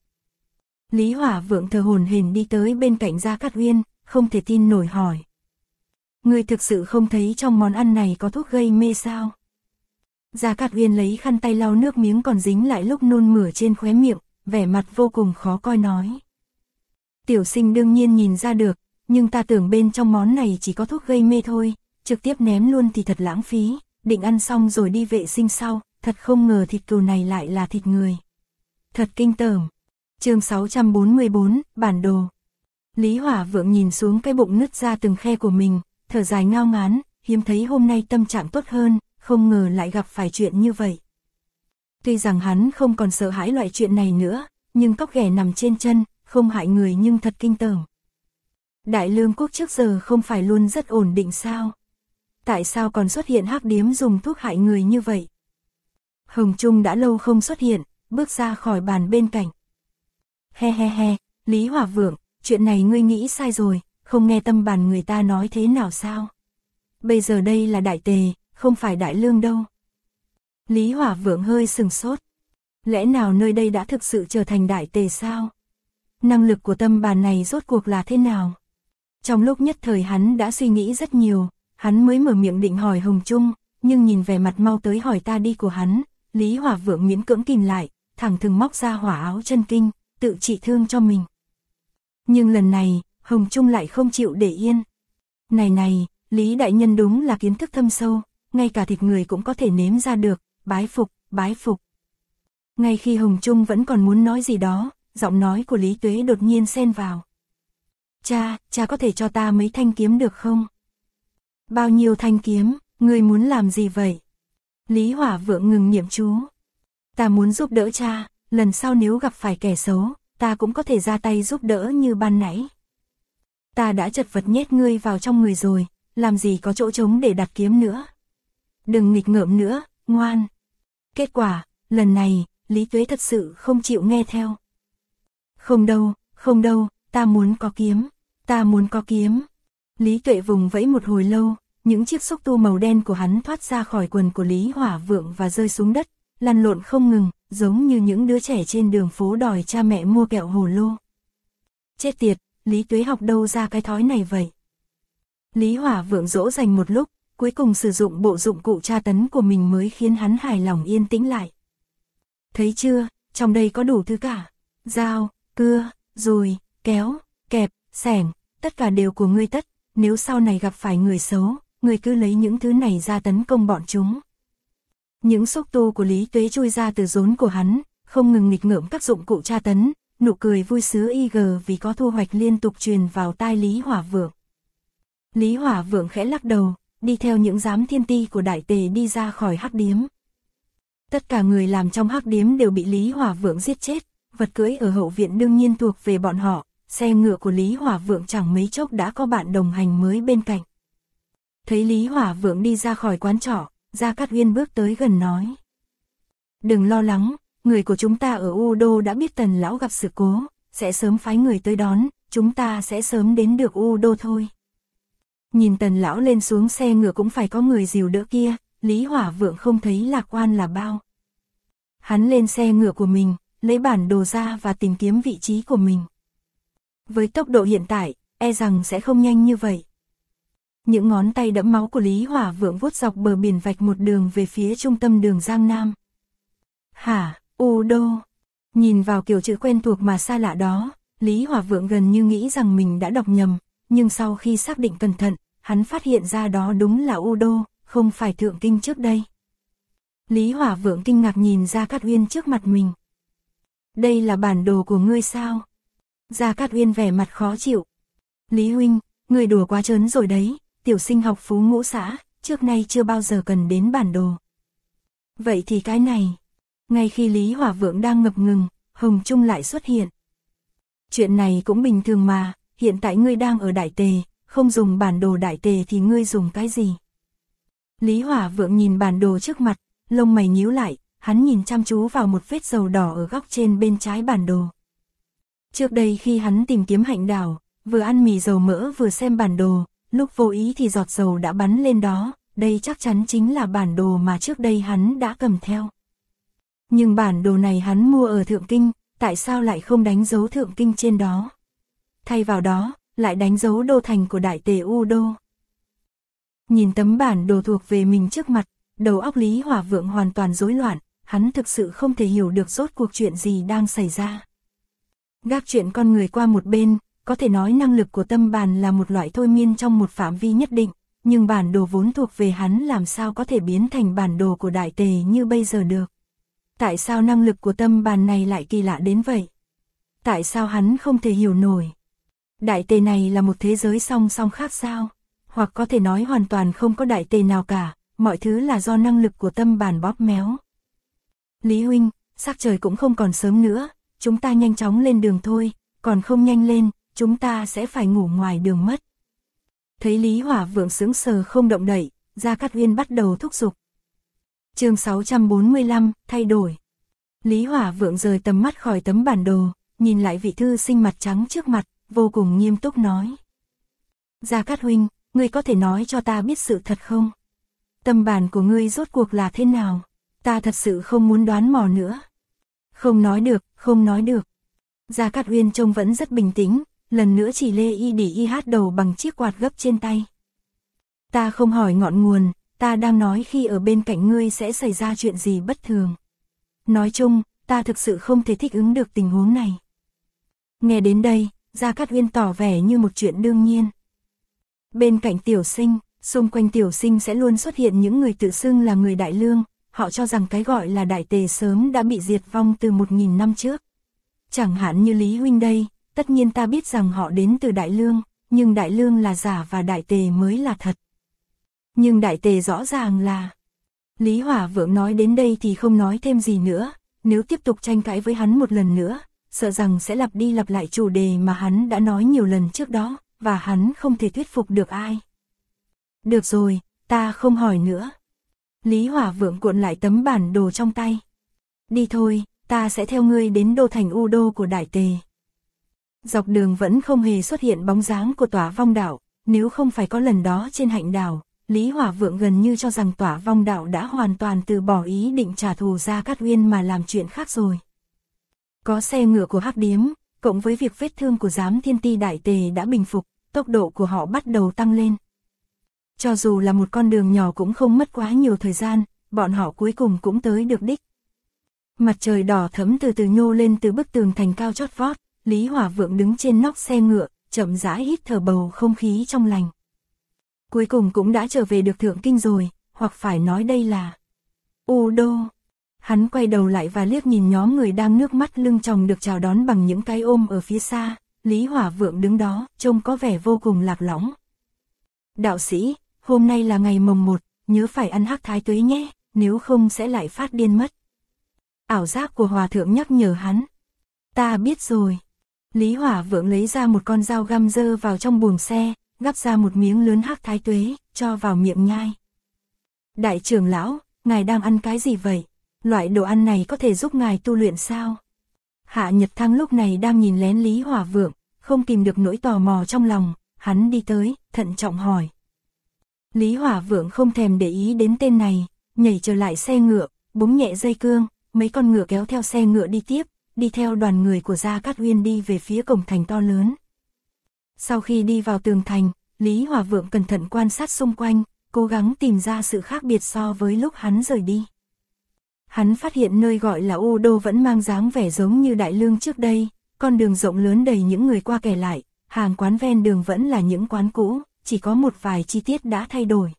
Lý Hỏa Vượng thở hổn hển đi tới bên cạnh Gia Cát Uyên, không thể tin nổi hỏi. Ngươi thực sự không thấy trong món ăn này có thuốc gây mê sao? Gia Cát Uyên lấy khăn tay lau nước miếng còn dính lại lúc nôn mửa trên khóe miệng, vẻ mặt vô cùng khó coi nói. Tiểu sinh đương nhiên nhìn ra được, nhưng ta tưởng bên trong món này chỉ có thuốc gây mê thôi, trực tiếp ném luôn thì thật lãng phí, định ăn xong rồi đi vệ sinh sau, thật không ngờ thịt cừu này lại là thịt người. Thật kinh tởm. Chương 644, bản đồ. Lý Hỏa Vượng nhìn xuống cái bụng nứt ra từng khe của mình, thở dài ngao ngán, hiếm thấy hôm nay tâm trạng tốt hơn, không ngờ lại gặp phải chuyện như vậy. Tuy rằng hắn không còn sợ hãi loại chuyện này nữa, nhưng cóc ghẻ nằm trên chân, không hại người nhưng thật kinh tởm. Đại Lương quốc trước giờ không phải luôn rất ổn định sao? Tại sao còn xuất hiện hắc điếm dùng thuốc hại người như vậy? Hồng Trung đã lâu không xuất hiện, bước ra khỏi bàn bên cạnh. He he he, Lý Hỏa Vượng, chuyện này ngươi nghĩ sai rồi, không nghe tâm bàn người ta nói thế nào sao? Bây giờ đây là Đại Tề, không phải Đại Lương đâu. Lý Hỏa Vượng hơi sừng sốt. Lẽ nào nơi đây đã thực sự trở thành Đại Tề sao? Năng lực của tâm bàn này rốt cuộc là thế nào? Trong lúc nhất thời hắn đã suy nghĩ rất nhiều, hắn mới mở miệng định hỏi Hồng Trung, nhưng nhìn vẻ mặt mau tới hỏi ta đi của hắn, Lý Hỏa Vượng miễn cưỡng kìm lại, thẳng thừng móc ra hỏa áo chân kinh, tự trị thương cho mình. Nhưng lần này, Hồng Trung lại không chịu để yên. Này, Lý đại nhân đúng là kiến thức thâm sâu, ngay cả thịt người cũng có thể nếm ra được, bái phục, bái phục. Ngay khi Hồng Trung vẫn còn muốn nói gì đó, giọng nói của Lý Tuế đột nhiên xen vào. Cha có thể cho ta mấy thanh kiếm được không? Bao nhiêu thanh kiếm, ngươi muốn làm gì vậy? Lý Hỏa Vượng ngừng niệm chú. Ta muốn giúp đỡ cha, lần sau nếu gặp phải kẻ xấu, ta cũng có thể ra tay giúp đỡ như ban nãy. Ta đã chật vật nhét ngươi vào trong người rồi, làm gì có chỗ trống để đặt kiếm nữa. Đừng nghịch ngợm nữa, ngoan. Kết quả, lần này, Lý Tuế thật sự không chịu nghe theo. Không đâu, ta muốn có kiếm. Lý Tuệ vùng vẫy một hồi lâu, những chiếc xúc tu màu đen của hắn thoát ra khỏi quần của Lý Hỏa Vượng và rơi xuống đất, lăn lộn không ngừng, giống như những đứa trẻ trên đường phố đòi cha mẹ mua kẹo hồ lô. Chết tiệt, Lý Tuế học đâu ra cái thói này vậy? Lý Hỏa Vượng dỗ dành một lúc, cuối cùng sử dụng bộ dụng cụ tra tấn của mình mới khiến hắn hài lòng yên tĩnh lại. Thấy chưa, trong đây có đủ thứ cả. Dao, cưa, dùi, kéo, kẹp, xẻng, tất cả đều của ngươi tất. Nếu sau này gặp phải người xấu, ngươi cứ lấy những thứ này ra tấn công bọn chúng. Những xúc tu của Lý Tuế chui ra từ rốn của hắn, không ngừng nghịch ngợm các dụng cụ tra tấn, nụ cười vui sướng vì có thu hoạch liên tục truyền vào tai Lý Hỏa Vượng. Lý Hỏa Vượng khẽ lắc đầu, đi theo những giám thiên ti của đại tề đi ra khỏi hắc điếm. Tất cả người làm trong hắc điếm đều bị Lý Hỏa Vượng giết chết, vật cưỡi ở hậu viện đương nhiên thuộc về bọn họ, xe ngựa của Lý Hỏa Vượng chẳng mấy chốc đã có bạn đồng hành mới bên cạnh. Thấy Lý Hỏa Vượng đi ra khỏi quán trọ, Gia Cát Uyên bước tới gần nói. Đừng lo lắng, người của chúng ta ở U Đô đã biết Tần lão gặp sự cố, sẽ sớm phái người tới đón, chúng ta sẽ sớm đến được U Đô thôi. Nhìn Tần lão lên xuống xe ngựa cũng phải có người dìu đỡ kia, Lý Hỏa Vượng không thấy lạc quan là bao. Hắn lên xe ngựa của mình, lấy bản đồ ra và tìm kiếm vị trí của mình. Với tốc độ hiện tại, e rằng sẽ không nhanh như vậy. Những ngón tay đẫm máu của Lý Hỏa Vượng vuốt dọc bờ biển vạch một đường về phía trung tâm đường Giang Nam. Hả, U Đô. Nhìn vào kiểu chữ quen thuộc mà xa lạ đó, Lý Hỏa Vượng gần như nghĩ rằng mình đã đọc nhầm, nhưng sau khi xác định cẩn thận, hắn phát hiện ra đó đúng là U Đô, không phải Thượng Kinh trước đây. Lý Hỏa Vượng kinh ngạc nhìn Gia Cát Uyên trước mặt mình. Đây là bản đồ của ngươi sao? Gia Cát Uyên vẻ mặt khó chịu. Lý huynh, ngươi đùa quá trớn rồi đấy, tiểu sinh học Phú Ngũ xã, trước nay chưa bao giờ cần đến bản đồ. Vậy thì cái này. Ngay khi Lý Hỏa Vượng đang ngập ngừng, Hồng Trung lại xuất hiện. Chuyện này cũng bình thường mà, hiện tại ngươi đang ở Đại Tề, không dùng bản đồ Đại Tề thì ngươi dùng cái gì? Lý Hỏa Vượng nhìn bản đồ trước mặt, lông mày nhíu lại, hắn nhìn chăm chú vào một vết dầu đỏ ở góc trên bên trái bản đồ. Trước đây khi hắn tìm kiếm hạnh đảo, vừa ăn mì dầu mỡ vừa xem bản đồ, lúc vô ý thì giọt dầu đã bắn lên đó, đây chắc chắn chính là bản đồ mà trước đây hắn đã cầm theo. Nhưng bản đồ này hắn mua ở Thượng Kinh, tại sao lại không đánh dấu Thượng Kinh trên đó? Thay vào đó, lại đánh dấu đô thành của Đại Tề U Đô. Nhìn tấm bản đồ thuộc về mình trước mặt, đầu óc Lý Hỏa Vượng hoàn toàn rối loạn, hắn thực sự không thể hiểu được rốt cuộc chuyện gì đang xảy ra. Gác chuyện con người qua một bên, có thể nói năng lực của tâm bàn là một loại thôi miên trong một phạm vi nhất định, nhưng bản đồ vốn thuộc về hắn làm sao có thể biến thành bản đồ của Đại Tề như bây giờ được. Tại sao năng lực của tâm bàn này lại kỳ lạ đến vậy? Tại sao hắn không thể hiểu nổi? Đại Tề này là một thế giới song song khác sao? Hoặc có thể nói hoàn toàn không có Đại Tề nào cả, mọi thứ là do năng lực của tâm bàn bóp méo. Lý huynh, sắc trời cũng không còn sớm nữa, chúng ta nhanh chóng lên đường thôi, còn không nhanh lên, chúng ta sẽ phải ngủ ngoài đường mất. Thấy Lý Hỏa Vượng sững sờ không động đậy, Gia Cát Uyên bắt đầu thúc giục. Chương 645, thay đổi. Lý Hỏa Vượng rời tầm mắt khỏi tấm bản đồ, nhìn lại vị thư sinh mặt trắng trước mặt, vô cùng nghiêm túc nói. Gia Cát huynh, ngươi có thể nói cho ta biết sự thật không? Tâm bản của ngươi rốt cuộc là thế nào? Ta thật sự không muốn đoán mò nữa. Không nói được. Gia Cát Uyên trông vẫn rất bình tĩnh, lần nữa chỉ lê y đỉ y hát đầu bằng chiếc quạt gấp trên tay. Ta không hỏi ngọn nguồn, ta đang nói khi ở bên cạnh ngươi sẽ xảy ra chuyện gì bất thường. Nói chung, ta thực sự không thể thích ứng được tình huống này. Nghe đến đây, Gia Cát Uyên tỏ vẻ như một chuyện đương nhiên. Bên cạnh Tiểu Sinh, xung quanh Tiểu Sinh sẽ luôn xuất hiện những người tự xưng là người Đại Lương, họ cho rằng cái gọi là Đại Tề sớm đã bị diệt vong từ 1000 năm trước. Chẳng hạn như Lý huynh đây, tất nhiên ta biết rằng họ đến từ Đại Lương, nhưng Đại Lương là giả và Đại Tề mới là thật. Nhưng Đại Tề rõ ràng là... Lý Hỏa Vượng nói đến đây thì không nói thêm gì nữa, nếu tiếp tục tranh cãi với hắn một lần nữa, sợ rằng sẽ lặp đi lặp lại chủ đề mà hắn đã nói nhiều lần trước đó, và hắn không thể thuyết phục được ai. Được rồi, ta không hỏi nữa. Lý Hỏa Vượng cuộn lại tấm bản đồ trong tay. Đi thôi, ta sẽ theo ngươi đến đô thành U Đô của Đại Tề. Dọc đường vẫn không hề xuất hiện bóng dáng của Tỏa Vong Đạo, nếu không phải có lần đó trên Hạnh Đảo, Lý Hỏa Vượng gần như cho rằng Tỏa Vong Đạo đã hoàn toàn từ bỏ ý định trả thù Gia Cát Uyên mà làm chuyện khác rồi. Có xe ngựa của Hắc Điếm, cộng với việc vết thương của Giám Thiên Ti Đại Tề đã bình phục, tốc độ của họ bắt đầu tăng lên. Cho dù là một con đường nhỏ cũng không mất quá nhiều thời gian, bọn họ cuối cùng cũng tới được đích. Mặt trời đỏ thẫm từ từ nhô lên từ bức tường thành cao chót vót, Lý Hỏa Vượng đứng trên nóc xe ngựa, chậm rãi hít thở bầu không khí trong lành. Cuối cùng cũng đã trở về được Thượng Kinh rồi, hoặc phải nói đây là U Đô. Hắn quay đầu lại và liếc nhìn nhóm người đang nước mắt lưng tròng được chào đón bằng những cái ôm ở phía xa, Lý Hỏa Vượng đứng đó, trông có vẻ vô cùng lạc lõng. Đạo sĩ, hôm nay là ngày mồng 1, nhớ phải ăn hắc thái tuế nhé, nếu không sẽ lại phát điên mất. Ảo giác của Hòa Thượng nhắc nhở hắn. Ta biết rồi. Lý Hỏa Vượng lấy ra một con dao găm dơ vào trong buồng xe, gắp ra một miếng lớn hắc thái tuế, cho vào miệng nhai. Đại trưởng lão, ngài đang ăn cái gì vậy? Loại đồ ăn này có thể giúp ngài tu luyện sao? Hạ Nhật Thăng lúc này đang nhìn lén Lý Hỏa Vượng, không kìm được nỗi tò mò trong lòng, hắn đi tới, thận trọng hỏi. Lý Hỏa Vượng không thèm để ý đến tên này, nhảy trở lại xe ngựa, búng nhẹ dây cương, mấy con ngựa kéo theo xe ngựa đi tiếp, đi theo đoàn người của Gia Cát Uyên đi về phía cổng thành to lớn. Sau khi đi vào tường thành, Lý Hỏa Vượng cẩn thận quan sát xung quanh, cố gắng tìm ra sự khác biệt so với lúc hắn rời đi. Hắn phát hiện nơi gọi là U Đô vẫn mang dáng vẻ giống như Đại Lương trước đây, con đường rộng lớn đầy những người qua kẻ lại, hàng quán ven đường vẫn là những quán cũ, chỉ có một vài chi tiết đã thay đổi.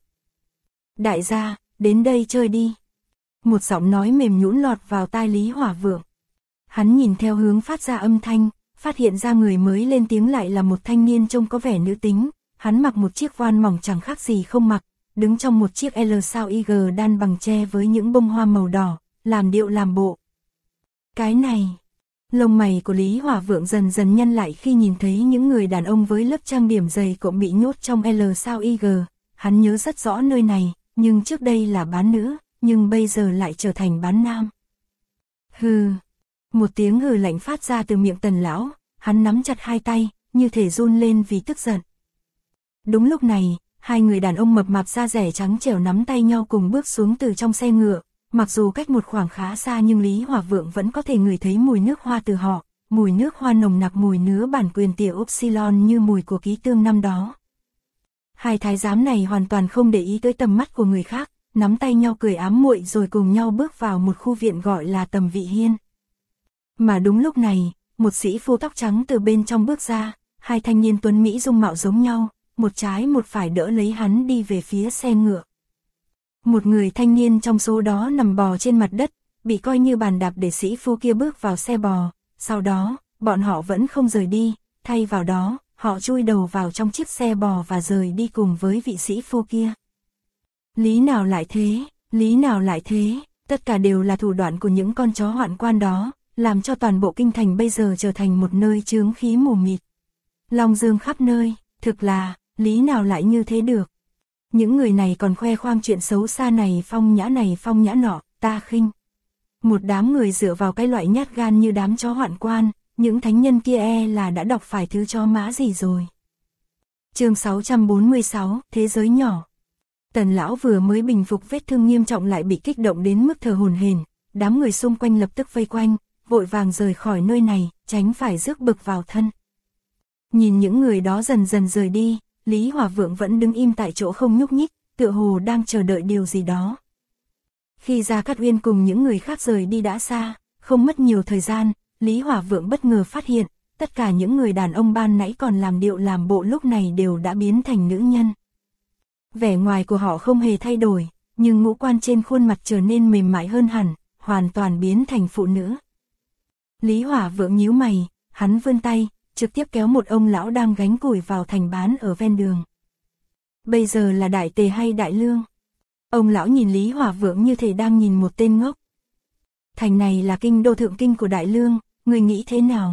Đại gia, đến đây chơi đi. Một giọng nói mềm nhũn lọt vào tai Lý Hỏa Vượng. Hắn nhìn theo hướng phát ra âm thanh, phát hiện ra người mới lên tiếng lại là một thanh niên trông có vẻ nữ tính, hắn mặc một chiếc voan mỏng chẳng khác gì không mặc, đứng trong một chiếc L sao IG đan bằng tre với những bông hoa màu đỏ, làm điệu làm bộ. Cái này, lông mày của Lý Hỏa Vượng dần dần nhăn lại khi nhìn thấy những người đàn ông với lớp trang điểm dày cũng bị nhốt trong L sao IG, hắn nhớ rất rõ nơi này, nhưng trước đây là bán nữ, nhưng bây giờ lại trở thành bán nam. Hừ. Một tiếng hừ lạnh phát ra từ miệng Tần lão, hắn nắm chặt hai tay, như thể run lên vì tức giận. Đúng lúc này, hai người đàn ông mập mạp da rẻ trắng trẻo nắm tay nhau cùng bước xuống từ trong xe ngựa, mặc dù cách một khoảng khá xa nhưng Lý Hỏa Vượng vẫn có thể ngửi thấy mùi nước hoa từ họ, mùi nước hoa nồng nặc mùi nứa bản quyền tiểu Upsilon như mùi của ký tương năm đó. Hai thái giám này hoàn toàn không để ý tới tầm mắt của người khác, nắm tay nhau cười ám muội rồi cùng nhau bước vào một khu viện gọi là Tầm Vị Hiên. Mà đúng lúc này, một sĩ phu tóc trắng từ bên trong bước ra, hai thanh niên tuấn Mỹ dung mạo giống nhau, một trái một phải đỡ lấy hắn đi về phía xe ngựa. Một người thanh niên trong số đó nằm bò trên mặt đất, bị coi như bàn đạp để sĩ phu kia bước vào xe bò, sau đó, bọn họ vẫn không rời đi, thay vào đó, họ chui đầu vào trong chiếc xe bò và rời đi cùng với vị sĩ phu kia. Lý nào lại thế, lý nào lại thế, tất cả đều là thủ đoạn của những con chó hoạn quan đó, làm cho toàn bộ kinh thành bây giờ trở thành một nơi chướng khí mù mịt. Long dương khắp nơi, thực là, lý nào lại như thế được. Những người này còn khoe khoang chuyện xấu xa này phong nhã nọ, ta khinh. Một đám người dựa vào cái loại nhát gan như đám chó hoạn quan, những thánh nhân kia là đã đọc phải thứ chó má gì rồi. Chương 646, Thế giới nhỏ. Tần lão vừa mới bình phục vết thương nghiêm trọng lại bị kích động đến mức thở hổn hển, đám người xung quanh lập tức vây quanh, vội vàng rời khỏi nơi này, tránh phải rước bực vào thân. Nhìn những người đó dần dần rời đi, Lý Hỏa Vượng vẫn đứng im tại chỗ không nhúc nhích, tựa hồ đang chờ đợi điều gì đó. Khi Gia Cát Uyên cùng những người khác rời đi đã xa, không mất nhiều thời gian, Lý Hỏa Vượng bất ngờ phát hiện, tất cả những người đàn ông ban nãy còn làm điệu làm bộ lúc này đều đã biến thành nữ nhân. Vẻ ngoài của họ không hề thay đổi, nhưng ngũ quan trên khuôn mặt trở nên mềm mại hơn hẳn, hoàn toàn biến thành phụ nữ. Lý Hỏa Vượng nhíu mày, hắn vươn tay, trực tiếp kéo một ông lão đang gánh củi vào thành bán ở ven đường. Bây giờ là Đại Tề hay Đại Lương? Ông lão nhìn Lý Hỏa Vượng như thể đang nhìn một tên ngốc. Thành này là kinh đô thượng kinh của Đại Lương, người nghĩ thế nào?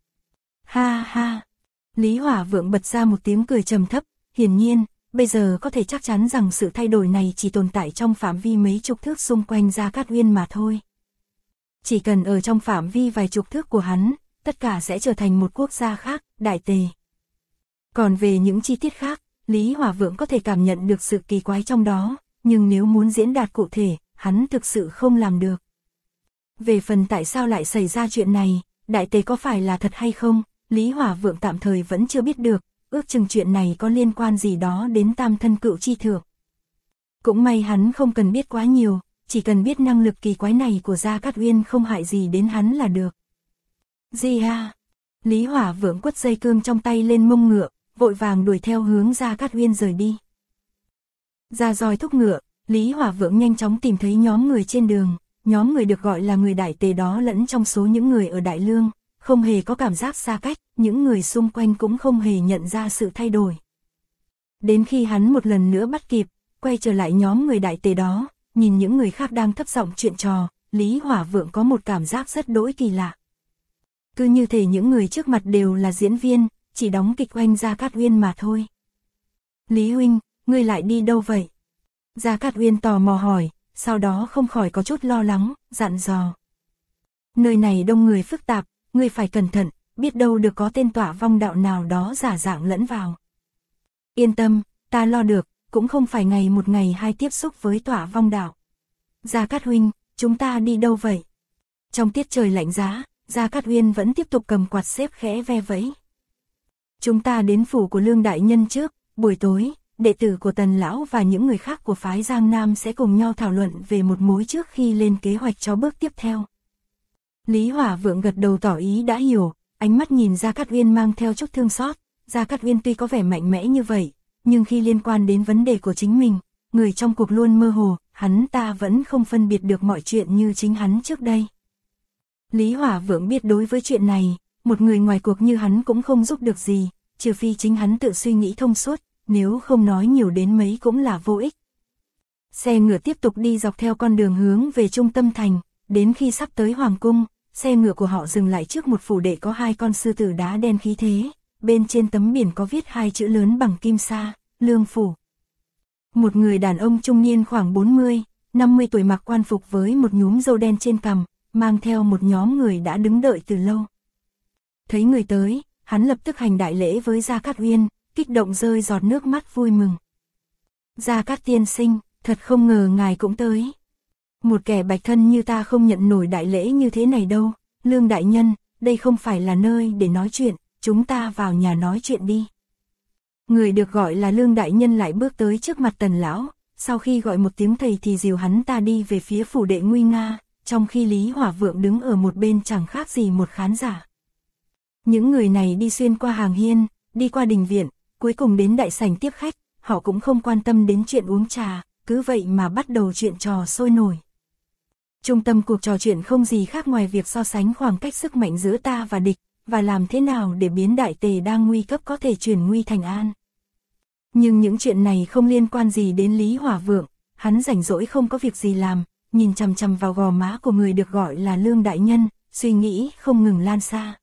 Ha ha! Lý Hỏa Vượng bật ra một tiếng cười trầm thấp, hiển nhiên, bây giờ có thể chắc chắn rằng sự thay đổi này chỉ tồn tại trong phạm vi mấy chục thước xung quanh Gia Cát Uyên mà thôi. Chỉ cần ở trong phạm vi vài chục thước của hắn, tất cả sẽ trở thành một quốc gia khác, Đại Tề. Còn về những chi tiết khác, Lý Hỏa Vượng có thể cảm nhận được sự kỳ quái trong đó, nhưng nếu muốn diễn đạt cụ thể, hắn thực sự không làm được. Về phần tại sao lại xảy ra chuyện này, Đại Tề có phải là thật hay không, Lý Hỏa Vượng tạm thời vẫn chưa biết được, ước chừng chuyện này có liên quan gì đó đến Tam Thân Cựu Chi Thượng. Cũng may hắn không cần biết quá nhiều, chỉ cần biết năng lực kỳ quái này của Gia Cát Uyên không hại gì đến hắn là được. Gì ha? Lý Hỏa Vượng quất dây cương trong tay lên mông ngựa, vội vàng đuổi theo hướng Gia Cát Uyên rời đi. Ra roi thúc ngựa, Lý Hỏa Vượng nhanh chóng tìm thấy nhóm người trên đường, nhóm người được gọi là người Đại Tề đó lẫn trong số những người ở Đại Lương, không hề có cảm giác xa cách, những người xung quanh cũng không hề nhận ra sự thay đổi. Đến khi hắn một lần nữa bắt kịp, quay trở lại nhóm người Đại Tề đó, nhìn những người khác đang thấp giọng chuyện trò, Lý Hỏa Vượng có một cảm giác rất đỗi kỳ lạ. Cứ như thể những người trước mặt đều là diễn viên, chỉ đóng kịch oanh Gia Cát Uyên mà thôi. Lý huynh, ngươi lại đi đâu vậy? Gia Cát Uyên tò mò hỏi, sau đó không khỏi có chút lo lắng, dặn dò. Nơi này đông người phức tạp, ngươi phải cẩn thận, biết đâu được có tên tỏa vong đạo nào đó giả dạng lẫn vào. Yên tâm, ta lo được, cũng không phải ngày một ngày hai tiếp xúc với tỏa vong đạo. Gia Cát huynh, chúng ta đi đâu vậy? Trong tiết trời lạnh giá, Gia Cát Uyên vẫn tiếp tục cầm quạt xếp khẽ ve vẫy. Chúng ta đến phủ của Lương đại nhân trước, buổi tối, đệ tử của Tần lão và những người khác của phái Giang Nam sẽ cùng nhau thảo luận về một mối trước khi lên kế hoạch cho bước tiếp theo. Lý Hỏa Vượng gật đầu tỏ ý đã hiểu, ánh mắt nhìn Gia Cát Uyên mang theo chút thương xót. Gia Cát Uyên tuy có vẻ mạnh mẽ như vậy, nhưng khi liên quan đến vấn đề của chính mình, người trong cuộc luôn mơ hồ, hắn ta vẫn không phân biệt được mọi chuyện như chính hắn trước đây. Lý Hỏa Vượng biết đối với chuyện này, một người ngoài cuộc như hắn cũng không giúp được gì, trừ phi chính hắn tự suy nghĩ thông suốt, nếu không nói nhiều đến mấy cũng là vô ích. Xe ngựa tiếp tục đi dọc theo con đường hướng về trung tâm thành, đến khi sắp tới Hoàng cung, xe ngựa của họ dừng lại trước một phủ đệ có hai con sư tử đá đen khí thế, bên trên tấm biển có viết hai chữ lớn bằng kim sa, Lương phủ. Một người đàn ông trung niên khoảng 40, 50 tuổi mặc quan phục với một nhúm râu đen trên cằm, mang theo một nhóm người đã đứng đợi từ lâu. Thấy người tới, hắn lập tức hành đại lễ với Gia Cát Uyên, kích động rơi giọt nước mắt vui mừng. Gia Cát tiên sinh, thật không ngờ ngài cũng tới. Một kẻ bạch thân như ta không nhận nổi đại lễ như thế này đâu, Lương đại nhân, đây không phải là nơi để nói chuyện, chúng ta vào nhà nói chuyện đi. Người được gọi là Lương đại nhân lại bước tới trước mặt Tần lão, sau khi gọi một tiếng thầy thì dìu hắn ta đi về phía phủ đệ nguy nga, trong khi Lý Hỏa Vượng đứng ở một bên chẳng khác gì một khán giả. Những người này đi xuyên qua hàng hiên, đi qua đình viện, cuối cùng đến đại sảnh tiếp khách, họ cũng không quan tâm đến chuyện uống trà, cứ vậy mà bắt đầu chuyện trò sôi nổi. Trung tâm cuộc trò chuyện không gì khác ngoài việc so sánh khoảng cách sức mạnh giữa ta và địch, và làm thế nào để biến Đại Tề đang nguy cấp có thể chuyển nguy thành an. Nhưng những chuyện này không liên quan gì đến Lý Hỏa Vượng, hắn rảnh rỗi không có việc gì làm, nhìn chằm chằm vào gò má của người được gọi là Lương đại nhân, suy nghĩ không ngừng lan xa.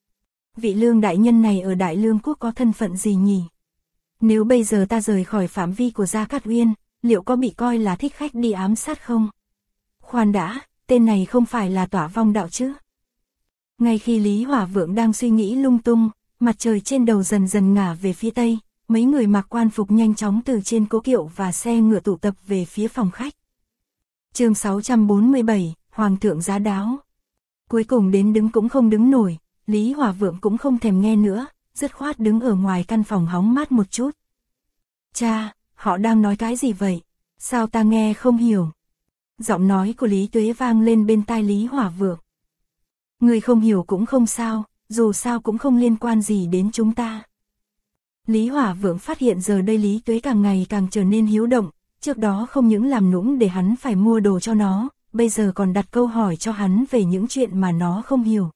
Vị Lương đại nhân này ở Đại Lương quốc có thân phận gì nhỉ? Nếu bây giờ ta rời khỏi phạm vi của Gia Cát Uyên, liệu có bị coi là thích khách đi ám sát không? Khoan đã, tên này không phải là tỏa vong đạo chứ? Ngay khi Lý Hỏa Vượng đang suy nghĩ lung tung, mặt trời trên đầu dần dần ngả về phía tây, mấy người mặc quan phục nhanh chóng từ trên cố kiệu và xe ngựa tụ tập về phía phòng khách. Chương 647, Hoàng thượng giá đáo. Cuối cùng đến đứng cũng không đứng nổi, Lý Hỏa Vượng cũng không thèm nghe nữa, dứt khoát đứng ở ngoài căn phòng hóng mát một chút. Cha, họ đang nói cái gì vậy? Sao ta nghe không hiểu? giọng nói của Lý Tuế vang lên bên tai Lý Hỏa Vượng. Người không hiểu cũng không sao, dù sao cũng không liên quan gì đến chúng ta. Lý Hỏa Vượng phát hiện giờ đây Lý Tuế càng ngày càng trở nên hiếu động, trước đó không những làm nũng để hắn phải mua đồ cho nó, bây giờ còn đặt câu hỏi cho hắn về những chuyện mà nó không hiểu.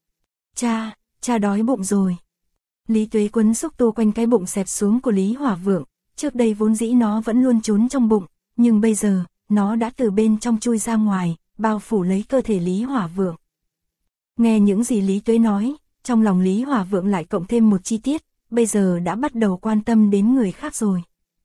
Cha đói bụng rồi. Lý Tuế quấn xúc tu quanh cái bụng xẹp xuống của Lý Hỏa Vượng, trước đây vốn dĩ nó vẫn luôn trốn trong bụng, nhưng bây giờ, nó đã từ bên trong chui ra ngoài, bao phủ lấy cơ thể Lý Hỏa Vượng. Nghe những gì Lý Tuế nói, trong lòng Lý Hỏa Vượng lại cộng thêm một chi tiết, bây giờ đã bắt đầu quan tâm đến người khác rồi.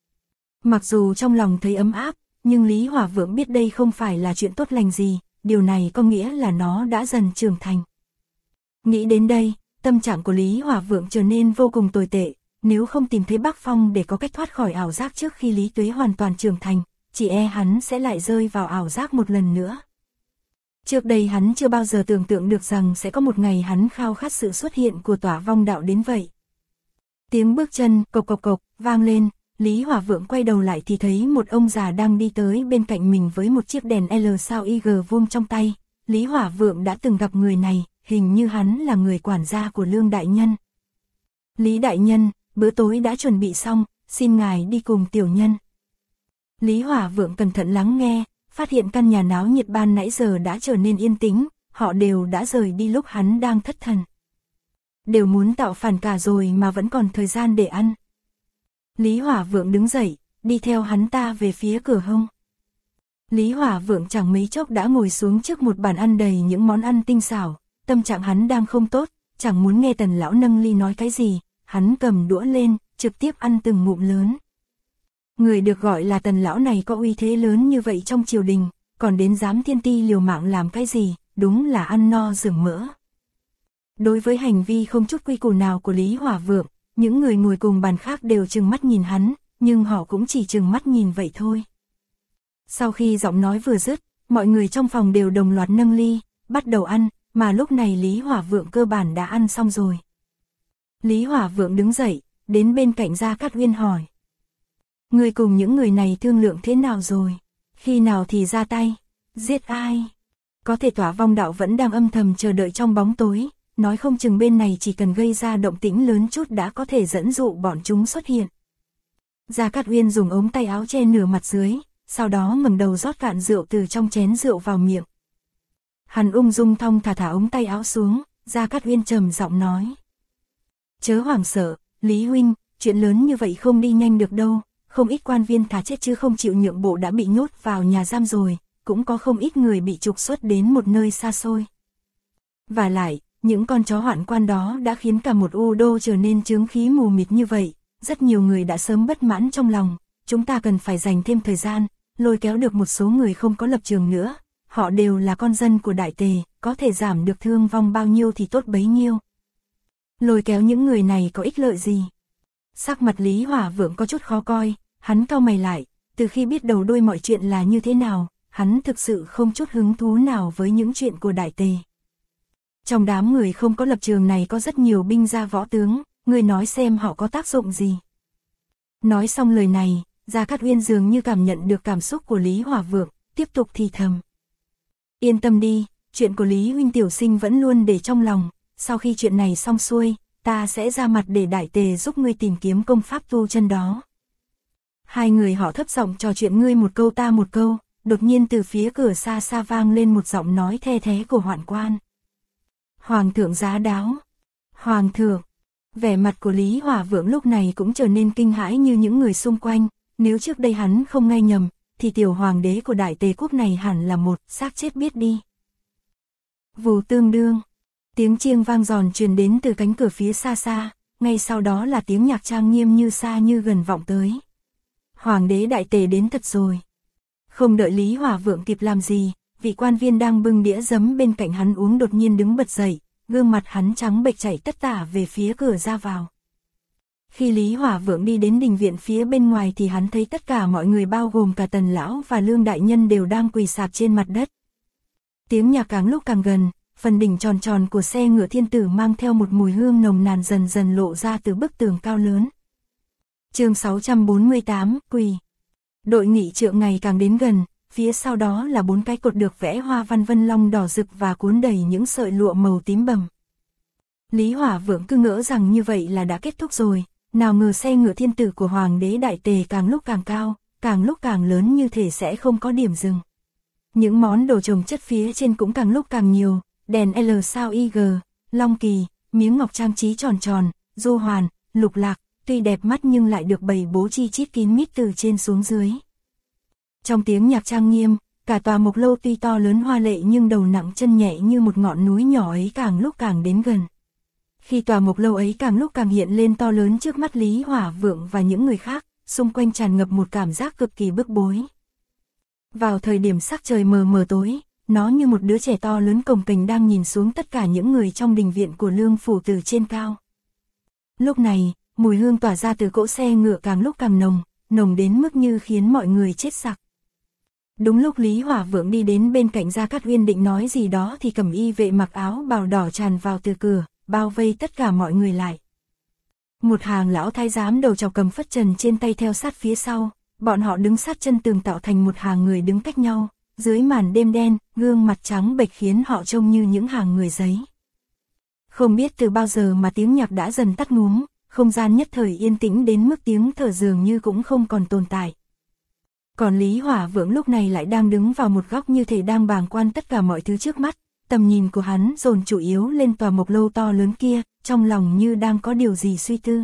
Mặc dù trong lòng thấy ấm áp, nhưng Lý Hỏa Vượng biết đây không phải là chuyện tốt lành gì, điều này có nghĩa là nó đã dần trưởng thành. Nghĩ đến đây, tâm trạng của Lý Hỏa Vượng trở nên vô cùng tồi tệ, nếu không tìm thấy Bắc Phong để có cách thoát khỏi ảo giác trước khi Lý Tuế hoàn toàn trưởng thành, chỉ e hắn sẽ lại rơi vào ảo giác một lần nữa. Trước đây hắn chưa bao giờ tưởng tượng được rằng sẽ có một ngày hắn khao khát sự xuất hiện của Tỏa Vong Đạo đến vậy. Tiếng bước chân cộc cộc cộc vang lên, Lý Hỏa Vượng quay đầu lại thì thấy một ông già đang đi tới bên cạnh mình với một chiếc đèn L sao IG vuông trong tay. Lý Hỏa Vượng đã từng gặp người này, hình như hắn là người quản gia của Lương đại nhân. Lý đại nhân, bữa tối đã chuẩn bị xong, xin ngài đi cùng tiểu nhân. Lý Hỏa Vượng cẩn thận lắng nghe, phát hiện căn nhà náo nhiệt ban nãy giờ đã trở nên yên tĩnh, họ đều đã rời đi lúc hắn đang thất thần. Đều muốn tạo phản cả rồi mà vẫn còn thời gian để ăn. Lý Hỏa Vượng đứng dậy, đi theo hắn ta về phía cửa hông. Lý Hỏa Vượng chẳng mấy chốc đã ngồi xuống trước một bàn ăn đầy những món ăn tinh xảo, tâm trạng hắn đang không tốt, chẳng muốn nghe Tần lão nâng ly nói cái gì, hắn cầm đũa lên, trực tiếp ăn từng ngụm lớn. Người được gọi là Tần lão này có uy thế lớn như vậy trong triều đình, còn đến dám thiên ti liều mạng làm cái gì, đúng là ăn no rừng mỡ. Đối với hành vi không chút quy củ nào của Lý Hỏa Vượng, những người ngồi cùng bàn khác đều trừng mắt nhìn hắn, nhưng họ cũng chỉ trừng mắt nhìn vậy thôi. Sau khi giọng nói vừa dứt, mọi người trong phòng đều đồng loạt nâng ly, bắt đầu ăn, mà lúc này Lý Hỏa Vượng cơ bản đã ăn xong rồi. Lý Hỏa Vượng đứng dậy, đến bên cạnh Gia Cát Uyên hỏi. Người cùng những người này thương lượng thế nào rồi? Khi nào thì ra tay? Giết ai? Có thể Tỏa Vong Đạo vẫn đang âm thầm chờ đợi trong bóng tối, nói không chừng bên này chỉ cần gây ra động tĩnh lớn chút đã có thể dẫn dụ bọn chúng xuất hiện. Gia Cát Uyên dùng ống tay áo che nửa mặt dưới, sau đó ngẩng đầu rót cạn rượu từ trong chén rượu vào miệng. Hắn ung dung thong thả ống tay áo xuống, Gia Cát Uyên trầm giọng nói. Chớ hoảng sợ, Lý huynh, chuyện lớn như vậy không đi nhanh được đâu, không ít quan viên thà chết chứ không chịu nhượng bộ đã bị nhốt vào nhà giam rồi, cũng có không ít người bị trục xuất đến một nơi xa xôi. Và lại, những con chó hoạn quan đó đã khiến cả một U Đô trở nên chướng khí mù mịt như vậy, rất nhiều người đã sớm bất mãn trong lòng, chúng ta cần phải dành thêm thời gian, lôi kéo được một số người không có lập trường nữa, họ đều là con dân của Đại Tề, có thể giảm được thương vong bao nhiêu thì tốt bấy nhiêu. Lôi kéo những người này có ích lợi gì? Sắc mặt Lý Hỏa Vượng có chút khó coi, hắn cau mày lại, từ khi biết đầu đuôi mọi chuyện là như thế nào, hắn thực sự không chút hứng thú nào với những chuyện của Đại Tề. Trong đám người không có lập trường này có rất nhiều binh gia võ tướng, người nói xem họ có tác dụng gì. Nói xong lời này, Gia Cát Uyên dường như cảm nhận được cảm xúc của Lý Hỏa Vượng, tiếp tục thì thầm. Yên tâm đi, chuyện của Lý huynh tiểu sinh vẫn luôn để trong lòng, sau khi chuyện này xong xuôi, ta sẽ ra mặt để Đại Tề giúp ngươi tìm kiếm công pháp tu chân đó. Hai người họ thấp giọng trò chuyện ngươi một câu ta một câu, đột nhiên từ phía cửa xa xa vang lên một giọng nói the thé của Hoạn Quan. Hoàng thượng giá đáo. Hoàng thượng. Vẻ mặt của Lý Hỏa Vượng lúc này cũng trở nên kinh hãi như những người xung quanh, nếu trước đây hắn không nghe nhầm, thì tiểu hoàng đế của Đại Tề quốc này hẳn là một xác chết biết đi. Vù tương đương. Tiếng chiêng vang giòn truyền đến từ cánh cửa phía xa xa, ngay sau đó là tiếng nhạc trang nghiêm như xa như gần vọng tới. Hoàng đế Đại Tề đến thật rồi. Không đợi Lý Hỏa Vượng kịp làm gì, vị quan viên đang bưng đĩa giấm bên cạnh hắn uống đột nhiên đứng bật dậy, gương mặt hắn trắng bệch chảy tất tả về phía cửa ra vào. Khi Lý Hỏa Vượng đi đến đình viện phía bên ngoài thì hắn thấy tất cả mọi người bao gồm cả Tần lão và Lương đại nhân đều đang quỳ sạp trên mặt đất. Tiếng nhạc càng lúc càng gần, phần đỉnh tròn tròn của xe ngựa thiên tử mang theo một mùi hương nồng nàn dần dần lộ ra từ bức tường cao lớn. Chương 648, quỳ. Đội nghị trượng ngày càng đến gần, phía sau đó là 4 cái cột được vẽ hoa văn vân long đỏ rực và cuốn đầy những sợi lụa màu tím bầm. Lý Hỏa Vượng cứ ngỡ rằng như vậy là đã kết thúc rồi, nào ngờ xe ngựa thiên tử của Hoàng đế Đại Tề càng lúc càng cao, càng lúc càng lớn như thể sẽ không có điểm dừng. Những món đồ chồng chất phía trên cũng càng lúc càng nhiều, đèn L sao IG, long kỳ, miếng ngọc trang trí tròn tròn, du hoàn, lục lạc, tuy đẹp mắt nhưng lại được bày bố chi chít kín mít từ trên xuống dưới. Trong tiếng nhạc trang nghiêm, cả tòa mộc lâu tuy to lớn hoa lệ nhưng đầu nặng chân nhẹ như một ngọn núi nhỏ ấy càng lúc càng đến gần. Khi tòa mộc lâu ấy càng lúc càng hiện lên to lớn trước mắt Lý Hỏa Vượng và những người khác, xung quanh tràn ngập một cảm giác cực kỳ bức bối. Vào thời điểm sắc trời mờ mờ tối, nó như một đứa trẻ to lớn cồng kềnh đang nhìn xuống tất cả những người trong đình viện của Lương phủ từ trên cao. Lúc này, mùi hương tỏa ra từ cỗ xe ngựa càng lúc càng nồng, nồng đến mức như khiến mọi người chết sặc. Đúng lúc Lý Hỏa Vượng đi đến bên cạnh Gia Cát Uyên định nói gì đó thì cẩm y vệ mặc áo bào đỏ tràn vào từ cửa, bao vây tất cả mọi người lại. Một hàng lão thái giám đầu trọc cầm phất trần trên tay theo sát phía sau, bọn họ đứng sát chân tường tạo thành một hàng người đứng cách nhau, dưới màn đêm đen, gương mặt trắng bệch khiến họ trông như những hàng người giấy. Không biết từ bao giờ mà tiếng nhạc đã dần tắt ngúm, không gian nhất thời yên tĩnh đến mức tiếng thở dường như cũng không còn tồn tại. Còn Lý Hỏa Vượng lúc này lại đang đứng vào một góc như thể đang bàng quan tất cả mọi thứ trước mắt, tầm nhìn của hắn dồn chủ yếu lên tòa mộc lâu to lớn kia, trong lòng như đang có điều gì suy tư.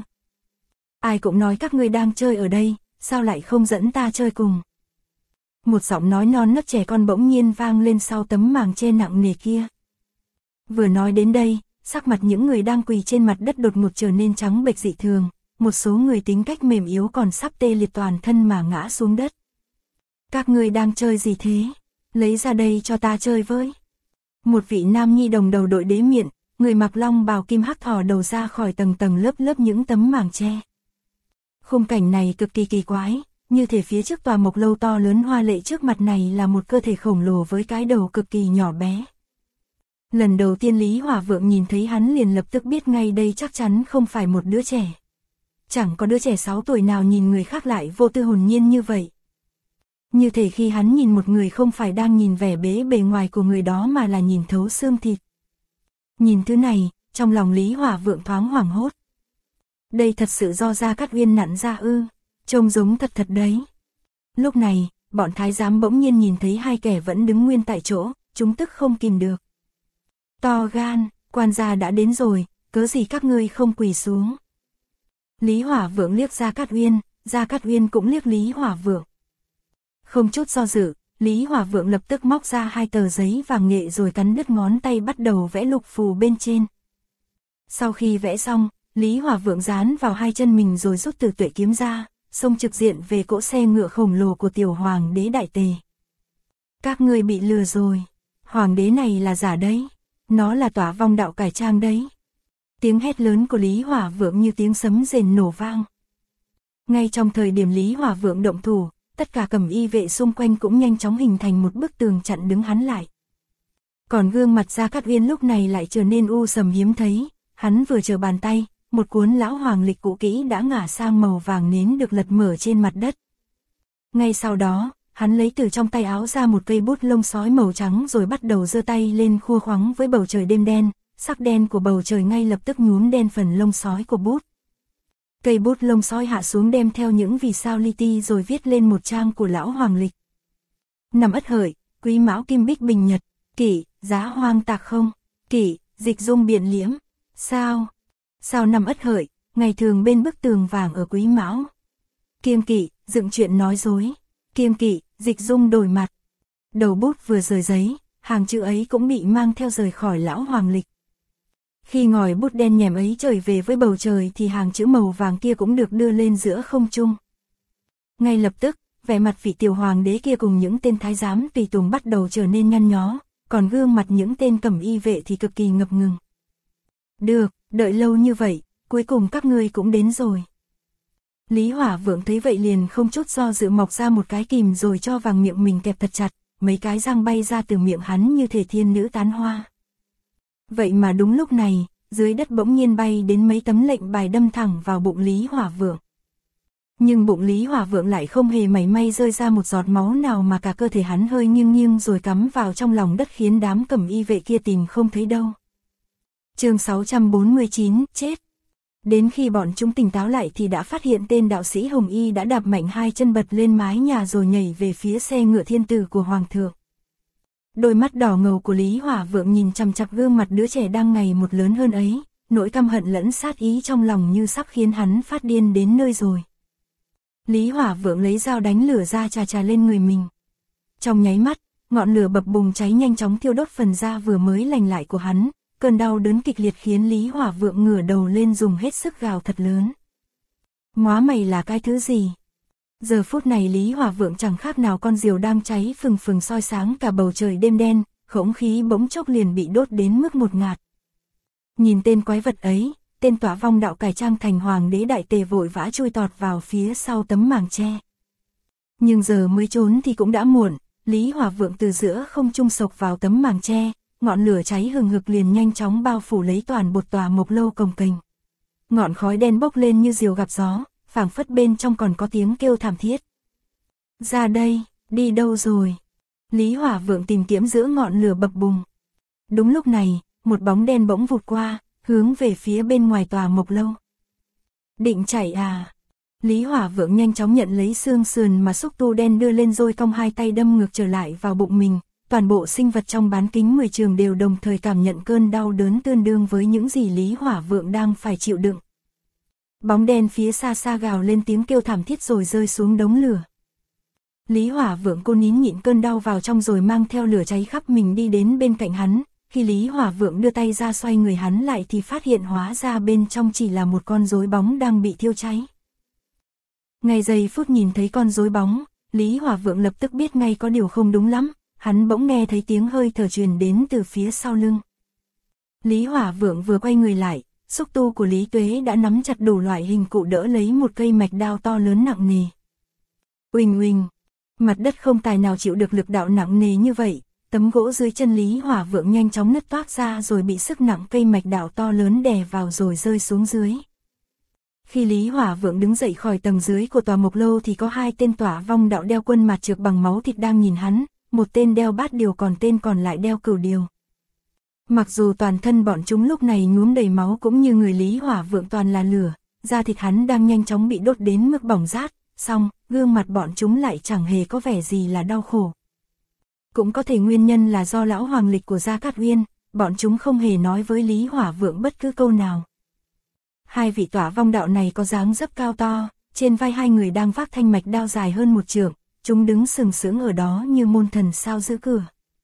Ai cũng nói các ngươi đang chơi ở đây, sao lại không dẫn ta chơi cùng? Một giọng nói non nớt trẻ con bỗng nhiên vang lên sau tấm màng che nặng nề kia. Vừa nói đến đây, sắc mặt những người đang quỳ trên mặt đất đột ngột trở nên trắng bệch dị thường, một số người tính cách mềm yếu còn sắp tê liệt toàn thân mà ngã xuống đất. Các ngươi đang chơi gì thế? Lấy ra đây cho ta chơi với. Một vị nam nhi đồng đầu đội đế miện, người mặc long bào kim hắc thò đầu ra khỏi tầng tầng lớp lớp những tấm màng che. Khung cảnh này cực kỳ kỳ quái, như thể phía trước tòa mộc lâu to lớn hoa lệ trước mặt này là một cơ thể khổng lồ với cái đầu cực kỳ nhỏ bé. Lần đầu tiên Lý Hỏa Vượng nhìn thấy hắn liền lập tức biết ngay đây chắc chắn không phải một đứa trẻ. Chẳng có đứa trẻ 6 tuổi nào nhìn người khác lại vô tư hồn nhiên như vậy. Như thể khi hắn nhìn một người không phải đang nhìn vẻ bề ngoài của người đó mà là nhìn thấu xương thịt. Nhìn thứ này, trong lòng Lý Hỏa Vượng thoáng hoảng hốt. Đây thật sự do Gia Cát Uyên nặn ra ư, trông giống thật thật đấy. Lúc này, bọn thái giám bỗng nhiên nhìn thấy hai kẻ vẫn đứng nguyên tại chỗ, chúng tức không kìm được. To gan, quan gia đã đến rồi, cớ gì các ngươi không quỳ xuống. Lý Hỏa Vượng liếc Gia Cát Uyên cũng liếc Lý Hỏa Vượng. Không chút do dự, Lý Hỏa Vượng lập tức móc ra 2 tờ giấy vàng nghệ rồi cắn đứt ngón tay bắt đầu vẽ lục phù bên trên. Sau khi vẽ xong, Lý Hỏa Vượng dán vào 2 chân mình rồi rút từ tuệ kiếm ra, xông trực diện về cỗ xe ngựa khổng lồ của tiểu hoàng đế Đại Tề. Các ngươi bị lừa rồi, hoàng đế này là giả đấy, nó là Tỏa Vong đạo cải trang đấy. Tiếng hét lớn của Lý Hỏa Vượng như tiếng sấm rền nổ vang. Ngay trong thời điểm Lý Hỏa Vượng động thủ, tất cả cẩm y vệ xung quanh cũng nhanh chóng hình thành một bức tường chặn đứng hắn lại. Còn gương mặt Gia Cát Uyên lúc này lại trở nên u sầm hiếm thấy, hắn vừa trở bàn tay, một cuốn lão hoàng lịch cũ kỹ đã ngả sang màu vàng nến được lật mở trên mặt đất. Ngay sau đó, hắn lấy từ trong tay áo ra một cây bút lông sói màu trắng rồi bắt đầu giơ tay lên khua khoắng với bầu trời đêm đen, sắc đen của bầu trời ngay lập tức nhuốm đen phần lông sói của bút. Cây bút lông sói hạ xuống đem theo những vì sao li ti rồi viết lên một trang của lão hoàng lịch. Năm Ất Hợi, Quý Mão Kim Bích Bình Nhật, Kỷ, Giá Hoang Tạc Không, Kỷ, Dịch Dung Biện Liễm, Sao năm Ất Hợi, ngày thường bên bức tường vàng ở Quý Mão. Kiêm Kỷ, dựng chuyện nói dối, Kiêm Kỷ, Dịch Dung đổi mặt. Đầu bút vừa rời giấy, hàng chữ ấy cũng bị mang theo rời khỏi lão hoàng lịch. Khi ngòi bút đen nhèm ấy trở về với bầu trời thì hàng chữ màu vàng kia cũng được đưa lên giữa không trung. Ngay lập tức, vẻ mặt vị tiểu hoàng đế kia cùng những tên thái giám tùy tùng bắt đầu trở nên nhăn nhó, còn gương mặt những tên cẩm y vệ thì cực kỳ ngập ngừng. Được, đợi lâu như vậy, cuối cùng các ngươi cũng đến rồi. Lý Hỏa Vượng thấy vậy liền không chút do dự mọc ra một cái kìm rồi cho vào miệng mình kẹp thật chặt, mấy cái răng bay ra từ miệng hắn như thể thiên nữ tán hoa. Vậy mà đúng lúc này, dưới đất bỗng nhiên bay đến mấy tấm lệnh bài đâm thẳng vào bụng Lý Hỏa Vượng. Nhưng bụng Lý Hỏa Vượng lại không hề mảy may rơi ra một giọt máu nào, mà cả cơ thể hắn hơi nghiêng nghiêng rồi cắm vào trong lòng đất, khiến đám cẩm y vệ kia tìm không thấy đâu. Chương 649, chết. Đến khi bọn chúng tỉnh táo lại thì đã phát hiện tên đạo sĩ Hồng Y đã đạp mạnh hai chân bật lên mái nhà rồi nhảy về phía xe ngựa thiên tử của Hoàng thượng. Đôi mắt đỏ ngầu của Lý Hỏa Vượng nhìn chằm chằm gương mặt đứa trẻ đang ngày một lớn hơn ấy, nỗi căm hận lẫn sát ý trong lòng như sắp khiến hắn phát điên đến nơi rồi. Lý Hỏa Vượng lấy dao đánh lửa ra chà lên người mình. Trong nháy mắt, ngọn lửa bập bùng cháy nhanh chóng thiêu đốt phần da vừa mới lành lại của hắn, cơn đau đớn kịch liệt khiến Lý Hỏa Vượng ngửa đầu lên dùng hết sức gào thật lớn. Móa mày là cái thứ gì? Giờ phút này Lý Hỏa Vượng chẳng khác nào con diều đang cháy phừng phừng soi sáng cả bầu trời đêm đen, không khí bỗng chốc liền bị đốt đến mức ngột ngạt. Nhìn tên quái vật ấy, tên Tỏa Vong Đạo cải trang thành hoàng đế đại tề vội vã chui tọt vào phía sau tấm màn che. Nhưng giờ mới trốn thì cũng đã muộn, Lý Hỏa Vượng từ giữa không trung sộc vào tấm màn che, ngọn lửa cháy hừng hực liền nhanh chóng bao phủ lấy toàn bộ tòa mộc lâu cồng kềnh. Ngọn khói đen bốc lên như diều gặp gió, phảng phất bên trong còn có tiếng kêu thảm thiết. Ra đây, đi đâu rồi? Lý Hỏa Vượng tìm kiếm giữa ngọn lửa bập bùng. Đúng lúc này, một bóng đen bỗng vụt qua, hướng về phía bên ngoài tòa mộc lâu. Định chạy à? Lý Hỏa Vượng nhanh chóng nhận lấy xương sườn mà xúc tu đen đưa lên rồi cong hai tay đâm ngược trở lại vào bụng mình. Toàn bộ sinh vật trong bán kính 10 trường đều đồng thời cảm nhận cơn đau đớn tương đương với những gì Lý Hỏa Vượng đang phải chịu đựng. Bóng đen phía xa xa gào lên tiếng kêu thảm thiết rồi rơi xuống đống lửa. Lý Hỏa Vượng cô nín nhịn cơn đau vào trong rồi mang theo lửa cháy khắp mình đi đến bên cạnh hắn. Khi Lý Hỏa Vượng đưa tay ra xoay người hắn lại thì phát hiện hóa ra bên trong chỉ là một con rối bóng đang bị thiêu cháy. Ngay giây phút nhìn thấy con rối bóng, Lý Hỏa Vượng lập tức biết ngay có điều không đúng lắm. Hắn bỗng nghe thấy tiếng hơi thở truyền đến từ phía sau lưng. Lý Hỏa Vượng vừa quay người lại, xúc tu của Lý Tuế đã nắm chặt đủ loại hình cụ đỡ lấy một cây mạch đao to lớn nặng nề. Uỳnh uỳnh, mặt đất không tài nào chịu được lực đạo nặng nề như vậy, tấm gỗ dưới chân Lý Hỏa Vượng nhanh chóng nứt toác ra rồi bị sức nặng cây mạch đao to lớn đè vào rồi rơi xuống dưới. Khi Lý Hỏa Vượng đứng dậy khỏi tầng dưới của tòa mộc lâu thì có hai tên Tỏa Vong Đạo đeo quân mạt trược bằng máu thịt đang nhìn hắn. Một tên đeo bát điều còn tên còn lại đeo cửu điều. Mặc dù toàn thân bọn chúng lúc này nhuốm đầy máu cũng như người Lý Hỏa Vượng toàn là lửa, da thịt hắn đang nhanh chóng bị đốt đến mức bỏng rát, song gương mặt bọn chúng lại chẳng hề có vẻ gì là đau khổ. Cũng có thể nguyên nhân là do lão hoàng lịch của Gia Cát Uyên, bọn chúng không hề nói với Lý Hỏa Vượng bất cứ câu nào. Hai vị Tỏa Vong Đạo này có dáng dấp cao to, trên vai hai người đang vác thanh mạch đao dài hơn một trượng. Chúng đứng sừng sững ở đó như môn thần sao giữ cửa.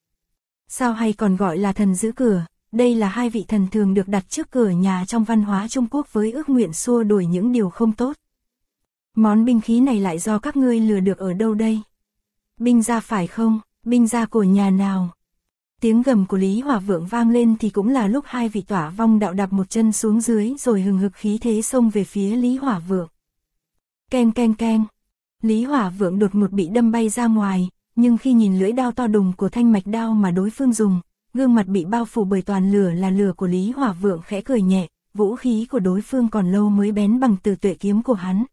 Sao hay còn gọi là thần giữ cửa, đây là hai vị thần thường được đặt trước cửa nhà trong văn hóa Trung Quốc với ước nguyện xua đuổi những điều không tốt. Món binh khí này lại do các ngươi lừa được ở đâu đây? Binh gia phải không? Binh gia của nhà nào? Tiếng gầm của Lý Hỏa Vượng vang lên thì cũng là lúc hai vị Tỏa Vong Đạo đạp một chân xuống dưới rồi hừng hực khí thế xông về phía Lý Hỏa Vượng. Keng keng keng. Lý Hỏa Vượng đột ngột bị đâm bay ra ngoài, nhưng khi nhìn lưỡi đao to đùng của thanh mạch đao mà đối phương dùng, gương mặt bị bao phủ bởi toàn lửa là lửa của Lý Hỏa Vượng khẽ cười nhẹ, vũ khí của đối phương còn lâu mới bén bằng từ tuệ kiếm của hắn.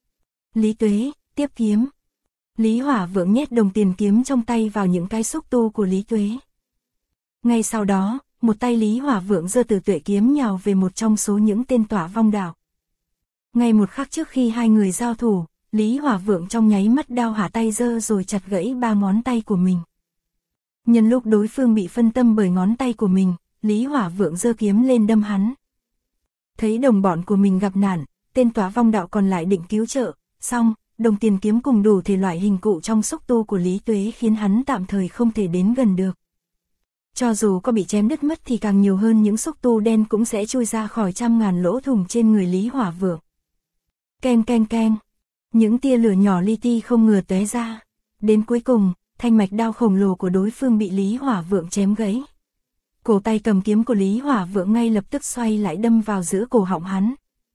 Lý Tuế, tiếp kiếm. Lý Hỏa Vượng nhét đồng tiền kiếm trong tay vào những cái xúc tu của Lý Tuế. Ngay sau đó, một tay Lý Hỏa Vượng giơ từ tuệ kiếm nhào về một trong số những tên Tỏa Vong Đạo. Ngay một khắc trước khi hai người giao thủ, Lý Hỏa Vượng trong nháy mắt đao hạ tay giơ rồi chặt gãy ba ngón tay của mình. Nhân lúc đối phương bị phân tâm bởi ngón tay của mình, Lý Hỏa Vượng giơ kiếm lên đâm hắn. Thấy đồng bọn của mình gặp nạn, tên Tỏa Vong Đạo còn lại định cứu trợ, song đồng tiền kiếm cùng đủ thể loại hình cụ trong xúc tu của Lý Tuế khiến hắn tạm thời không thể đến gần được. Cho dù có bị chém đứt mất thì càng nhiều hơn những xúc tu đen cũng sẽ chui ra khỏi trăm ngàn lỗ thủng trên người Lý Hỏa Vượng. Keng keng keng. Những tia lửa nhỏ li ti không ngừa tóe ra. Đến cuối cùng, thanh mạch đao khổng lồ của đối phương bị Lý Hỏa Vượng chém gãy. Cổ tay cầm kiếm của Lý Hỏa Vượng ngay lập tức xoay lại đâm vào giữa cổ họng hắn.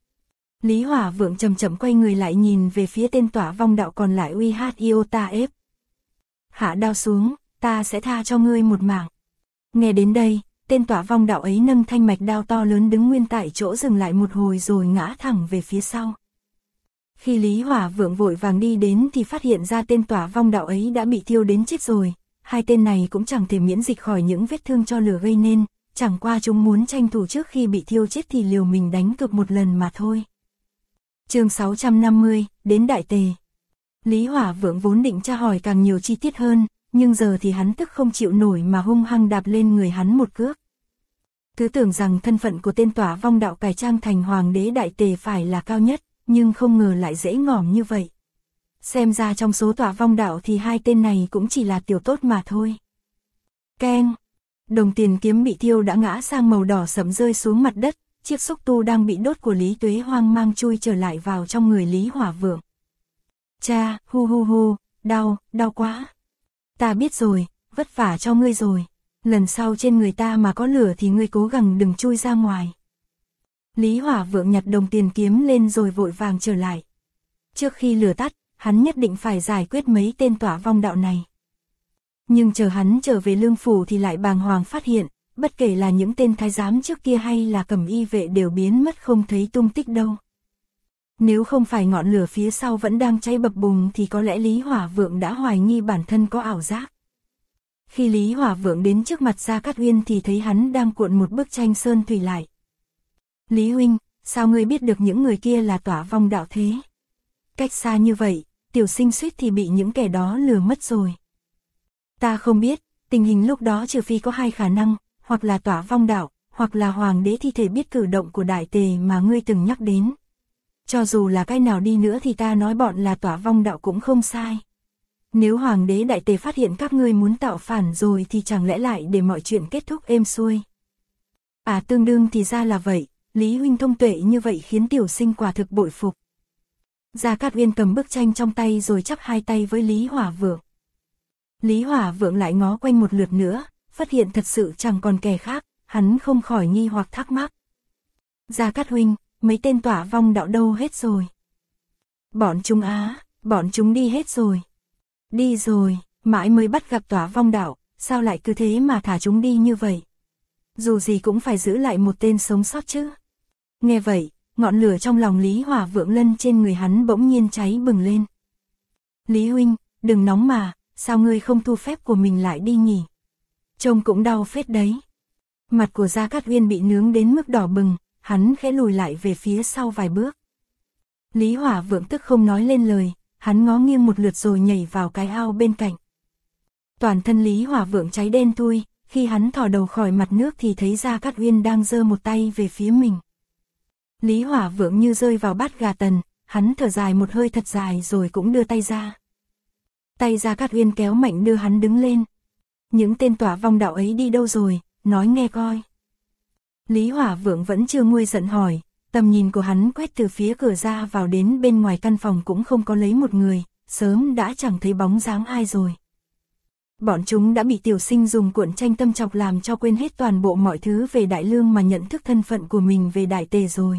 Lý Hỏa Vượng chậm chậm quay người lại nhìn về phía tên Tỏa Vong Đạo còn lại. Uy hát yêu ta ép. Hạ đao xuống, ta sẽ tha cho ngươi một mạng. Nghe đến đây, tên Tỏa Vong Đạo ấy nâng thanh mạch đao to lớn đứng nguyên tại chỗ dừng lại một hồi rồi ngã thẳng về phía sau. Khi Lý Hỏa Vượng vội vàng đi đến thì phát hiện ra tên tỏa vong đạo ấy đã bị thiêu đến chết rồi, hai tên này cũng chẳng thể miễn dịch khỏi những vết thương cho lửa gây nên, chẳng qua chúng muốn tranh thủ trước khi bị thiêu chết thì liều mình đánh cược một lần mà thôi. Chương 650, đến Đại Tề. Lý Hỏa Vượng vốn định tra hỏi càng nhiều chi tiết hơn, nhưng giờ thì hắn tức không chịu nổi mà hung hăng đạp lên người hắn một cước. Cứ tưởng rằng thân phận của tên tỏa vong đạo cải trang thành hoàng đế Đại Tề phải là cao nhất, nhưng không ngờ lại dễ ngỏm như vậy. Xem ra trong số tỏa vong đạo thì hai tên này cũng chỉ là tiểu tốt mà thôi. Keng! Đồng tiền kiếm bị thiêu đã ngã sang màu đỏ sẫm rơi xuống mặt đất, chiếc xúc tu đang bị đốt của Lý Tuế hoang mang chui trở lại vào trong người Lý Hỏa Vượng. Cha, hu hu hu, đau, đau quá. Ta biết rồi, vất vả cho ngươi rồi. Lần sau trên người ta mà có lửa thì ngươi cố gắng đừng chui ra ngoài. Lý Hỏa Vượng nhặt đồng tiền kiếm lên rồi vội vàng trở lại. Trước khi lửa tắt, hắn nhất định phải giải quyết mấy tên tỏa vong đạo này. Nhưng chờ hắn trở về lương phủ thì lại bàng hoàng phát hiện, bất kể là những tên thái giám trước kia hay là cẩm y vệ đều biến mất không thấy tung tích đâu. Nếu không phải ngọn lửa phía sau vẫn đang cháy bập bùng thì có lẽ Lý Hỏa Vượng đã hoài nghi bản thân có ảo giác. Khi Lý Hỏa Vượng đến trước mặt Gia Cát Uyên thì thấy hắn đang cuộn một bức tranh sơn thủy lại. Lý huynh, sao ngươi biết được những người kia là tỏa vong đạo thế? Cách xa như vậy, tiểu sinh suýt thì bị những kẻ đó lừa mất rồi. Ta không biết, tình hình lúc đó trừ phi có hai khả năng, hoặc là tỏa vong đạo, hoặc là hoàng đế thi thể biết cử động của Đại Tề mà ngươi từng nhắc đến. Cho dù là cái nào đi nữa thì ta nói bọn là tỏa vong đạo cũng không sai. Nếu hoàng đế Đại Tề phát hiện các ngươi muốn tạo phản rồi thì chẳng lẽ lại để mọi chuyện kết thúc êm xuôi. À tương đương thì ra là vậy, Lý huynh thông tuệ như vậy khiến tiểu sinh quả thực bội phục. Gia Cát Uyên cầm bức tranh trong tay rồi chắp hai tay với Lý Hỏa Vượng. Lý Hỏa Vượng lại ngó quanh một lượt nữa, phát hiện thật sự chẳng còn kẻ khác, hắn không khỏi nghi hoặc thắc mắc. Gia Cát huynh, mấy tên tỏa vong đạo đâu hết rồi? Bọn chúng đi hết rồi. Đi rồi, mãi mới bắt gặp tỏa vong đạo, sao lại cứ thế mà thả chúng đi như vậy? Dù gì cũng phải giữ lại một tên sống sót chứ. Nghe vậy, ngọn lửa trong lòng Lý Hỏa Vượng lân trên người hắn bỗng nhiên cháy bừng lên. Lý huynh, đừng nóng mà, sao ngươi không thu phép của mình lại đi nhỉ? Trông cũng đau phết đấy. Mặt của Gia Cát Uyên bị nướng đến mức đỏ bừng, hắn khẽ lùi lại về phía sau vài bước. Lý Hỏa Vượng tức không nói lên lời, hắn ngó nghiêng một lượt rồi nhảy vào cái ao bên cạnh. Toàn thân Lý Hỏa Vượng cháy đen thui, khi hắn thò đầu khỏi mặt nước thì thấy Gia Cát Uyên đang giơ một tay về phía mình. Lý Hỏa Vượng như rơi vào bát gà tần, hắn thở dài một hơi thật dài rồi cũng đưa tay ra. Tay Gia Cát Uyên kéo mạnh đưa hắn đứng lên. Những tên tỏa vong đạo ấy đi đâu rồi, nói nghe coi. Lý Hỏa Vượng vẫn chưa nguôi giận hỏi, tầm nhìn của hắn quét từ phía cửa ra vào đến bên ngoài căn phòng cũng không có lấy một người, sớm đã chẳng thấy bóng dáng ai rồi. Bọn chúng đã bị tiểu sinh dùng cuộn tranh tâm chọc làm cho quên hết toàn bộ mọi thứ về Đại Lương mà nhận thức thân phận của mình về Đại Tề rồi.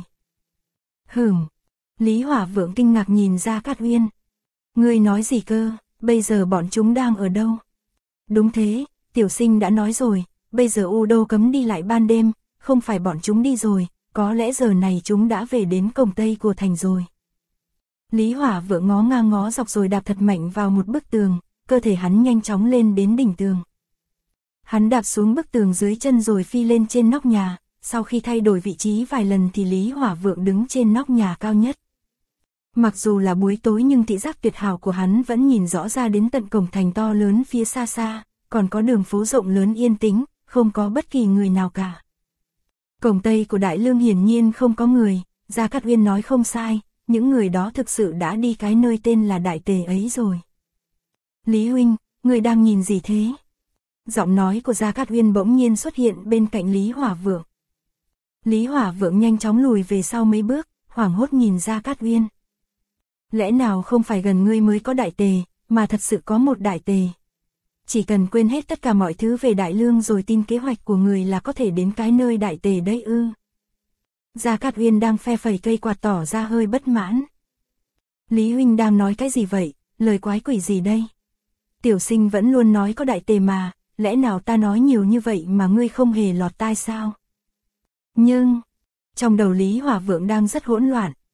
Lý Hỏa Vượng kinh ngạc nhìn Gia Cát Uyên. Ngươi nói gì cơ, bây giờ bọn chúng đang ở đâu? Đúng thế, tiểu sinh đã nói rồi, bây giờ U Đô cấm đi lại ban đêm, không phải bọn chúng đi rồi, có lẽ giờ này chúng đã về đến cổng Tây của thành rồi. Lý Hỏa Vượng ngó ngang ngó dọc rồi đạp thật mạnh vào một bức tường, cơ thể hắn nhanh chóng lên đến đỉnh tường. Hắn đạp xuống bức tường dưới chân rồi phi lên trên nóc nhà, sau khi thay đổi vị trí vài lần thì Lý Hỏa Vượng đứng trên nóc nhà cao nhất. Mặc dù là buổi tối nhưng thị giác tuyệt hảo của hắn vẫn nhìn rõ ra đến tận cổng thành to lớn phía xa xa, còn có đường phố rộng lớn yên tĩnh, không có bất kỳ người nào cả. Cổng Tây của Đại Lương hiển nhiên không có người, Gia Cát Uyên nói không sai, những người đó thực sự đã đi cái nơi tên là Đại Tề ấy rồi. Lý huynh, người đang nhìn gì thế? Giọng nói của Gia Cát Uyên bỗng nhiên xuất hiện bên cạnh Lý Hỏa Vượng. Lý Hỏa Vượng nhanh chóng lùi về sau mấy bước, hoảng hốt nhìn Gia Cát Uyên. Lẽ nào không phải gần ngươi mới có Đại Tề, mà thật sự có một Đại Tề? Chỉ cần quên hết tất cả mọi thứ về Đại Lương rồi tin kế hoạch của người là có thể đến cái nơi Đại Tề đấy ư? Gia Cát Uyên đang phe phẩy cây quạt tỏ ra hơi bất mãn. Lý huynh đang nói cái gì vậy, lời quái quỷ gì đây? Tiểu sinh vẫn luôn nói có Đại Tề mà, lẽ nào ta nói nhiều như vậy mà ngươi không hề lọt tai sao? Nhưng, trong đầu Lý Hỏa Vượng đang rất hỗn loạn,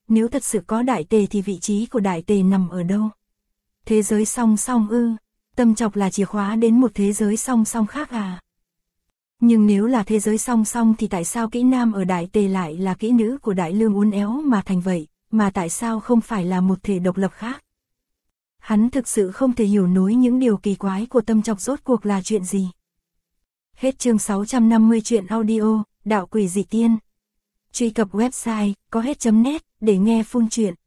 Nếu thật sự có đại tề thì vị trí của đại tề nằm ở đâu? Thế giới song song ư? Tâm trọc là chìa khóa đến một thế giới song song khác à? Nhưng nếu là thế giới song song thì tại sao kỹ nam ở đại tề lại là kỹ nữ của đại lương uốn éo mà thành vậy, mà tại sao không phải là một thể độc lập khác? Hắn thực sự không thể hiểu nổi những điều kỳ quái của tâm trọc rốt cuộc là chuyện gì. Hết chương 650 truyện audio, Đạo Quỷ Dị Tiên. Truy cập website có hết.net để nghe full truyện.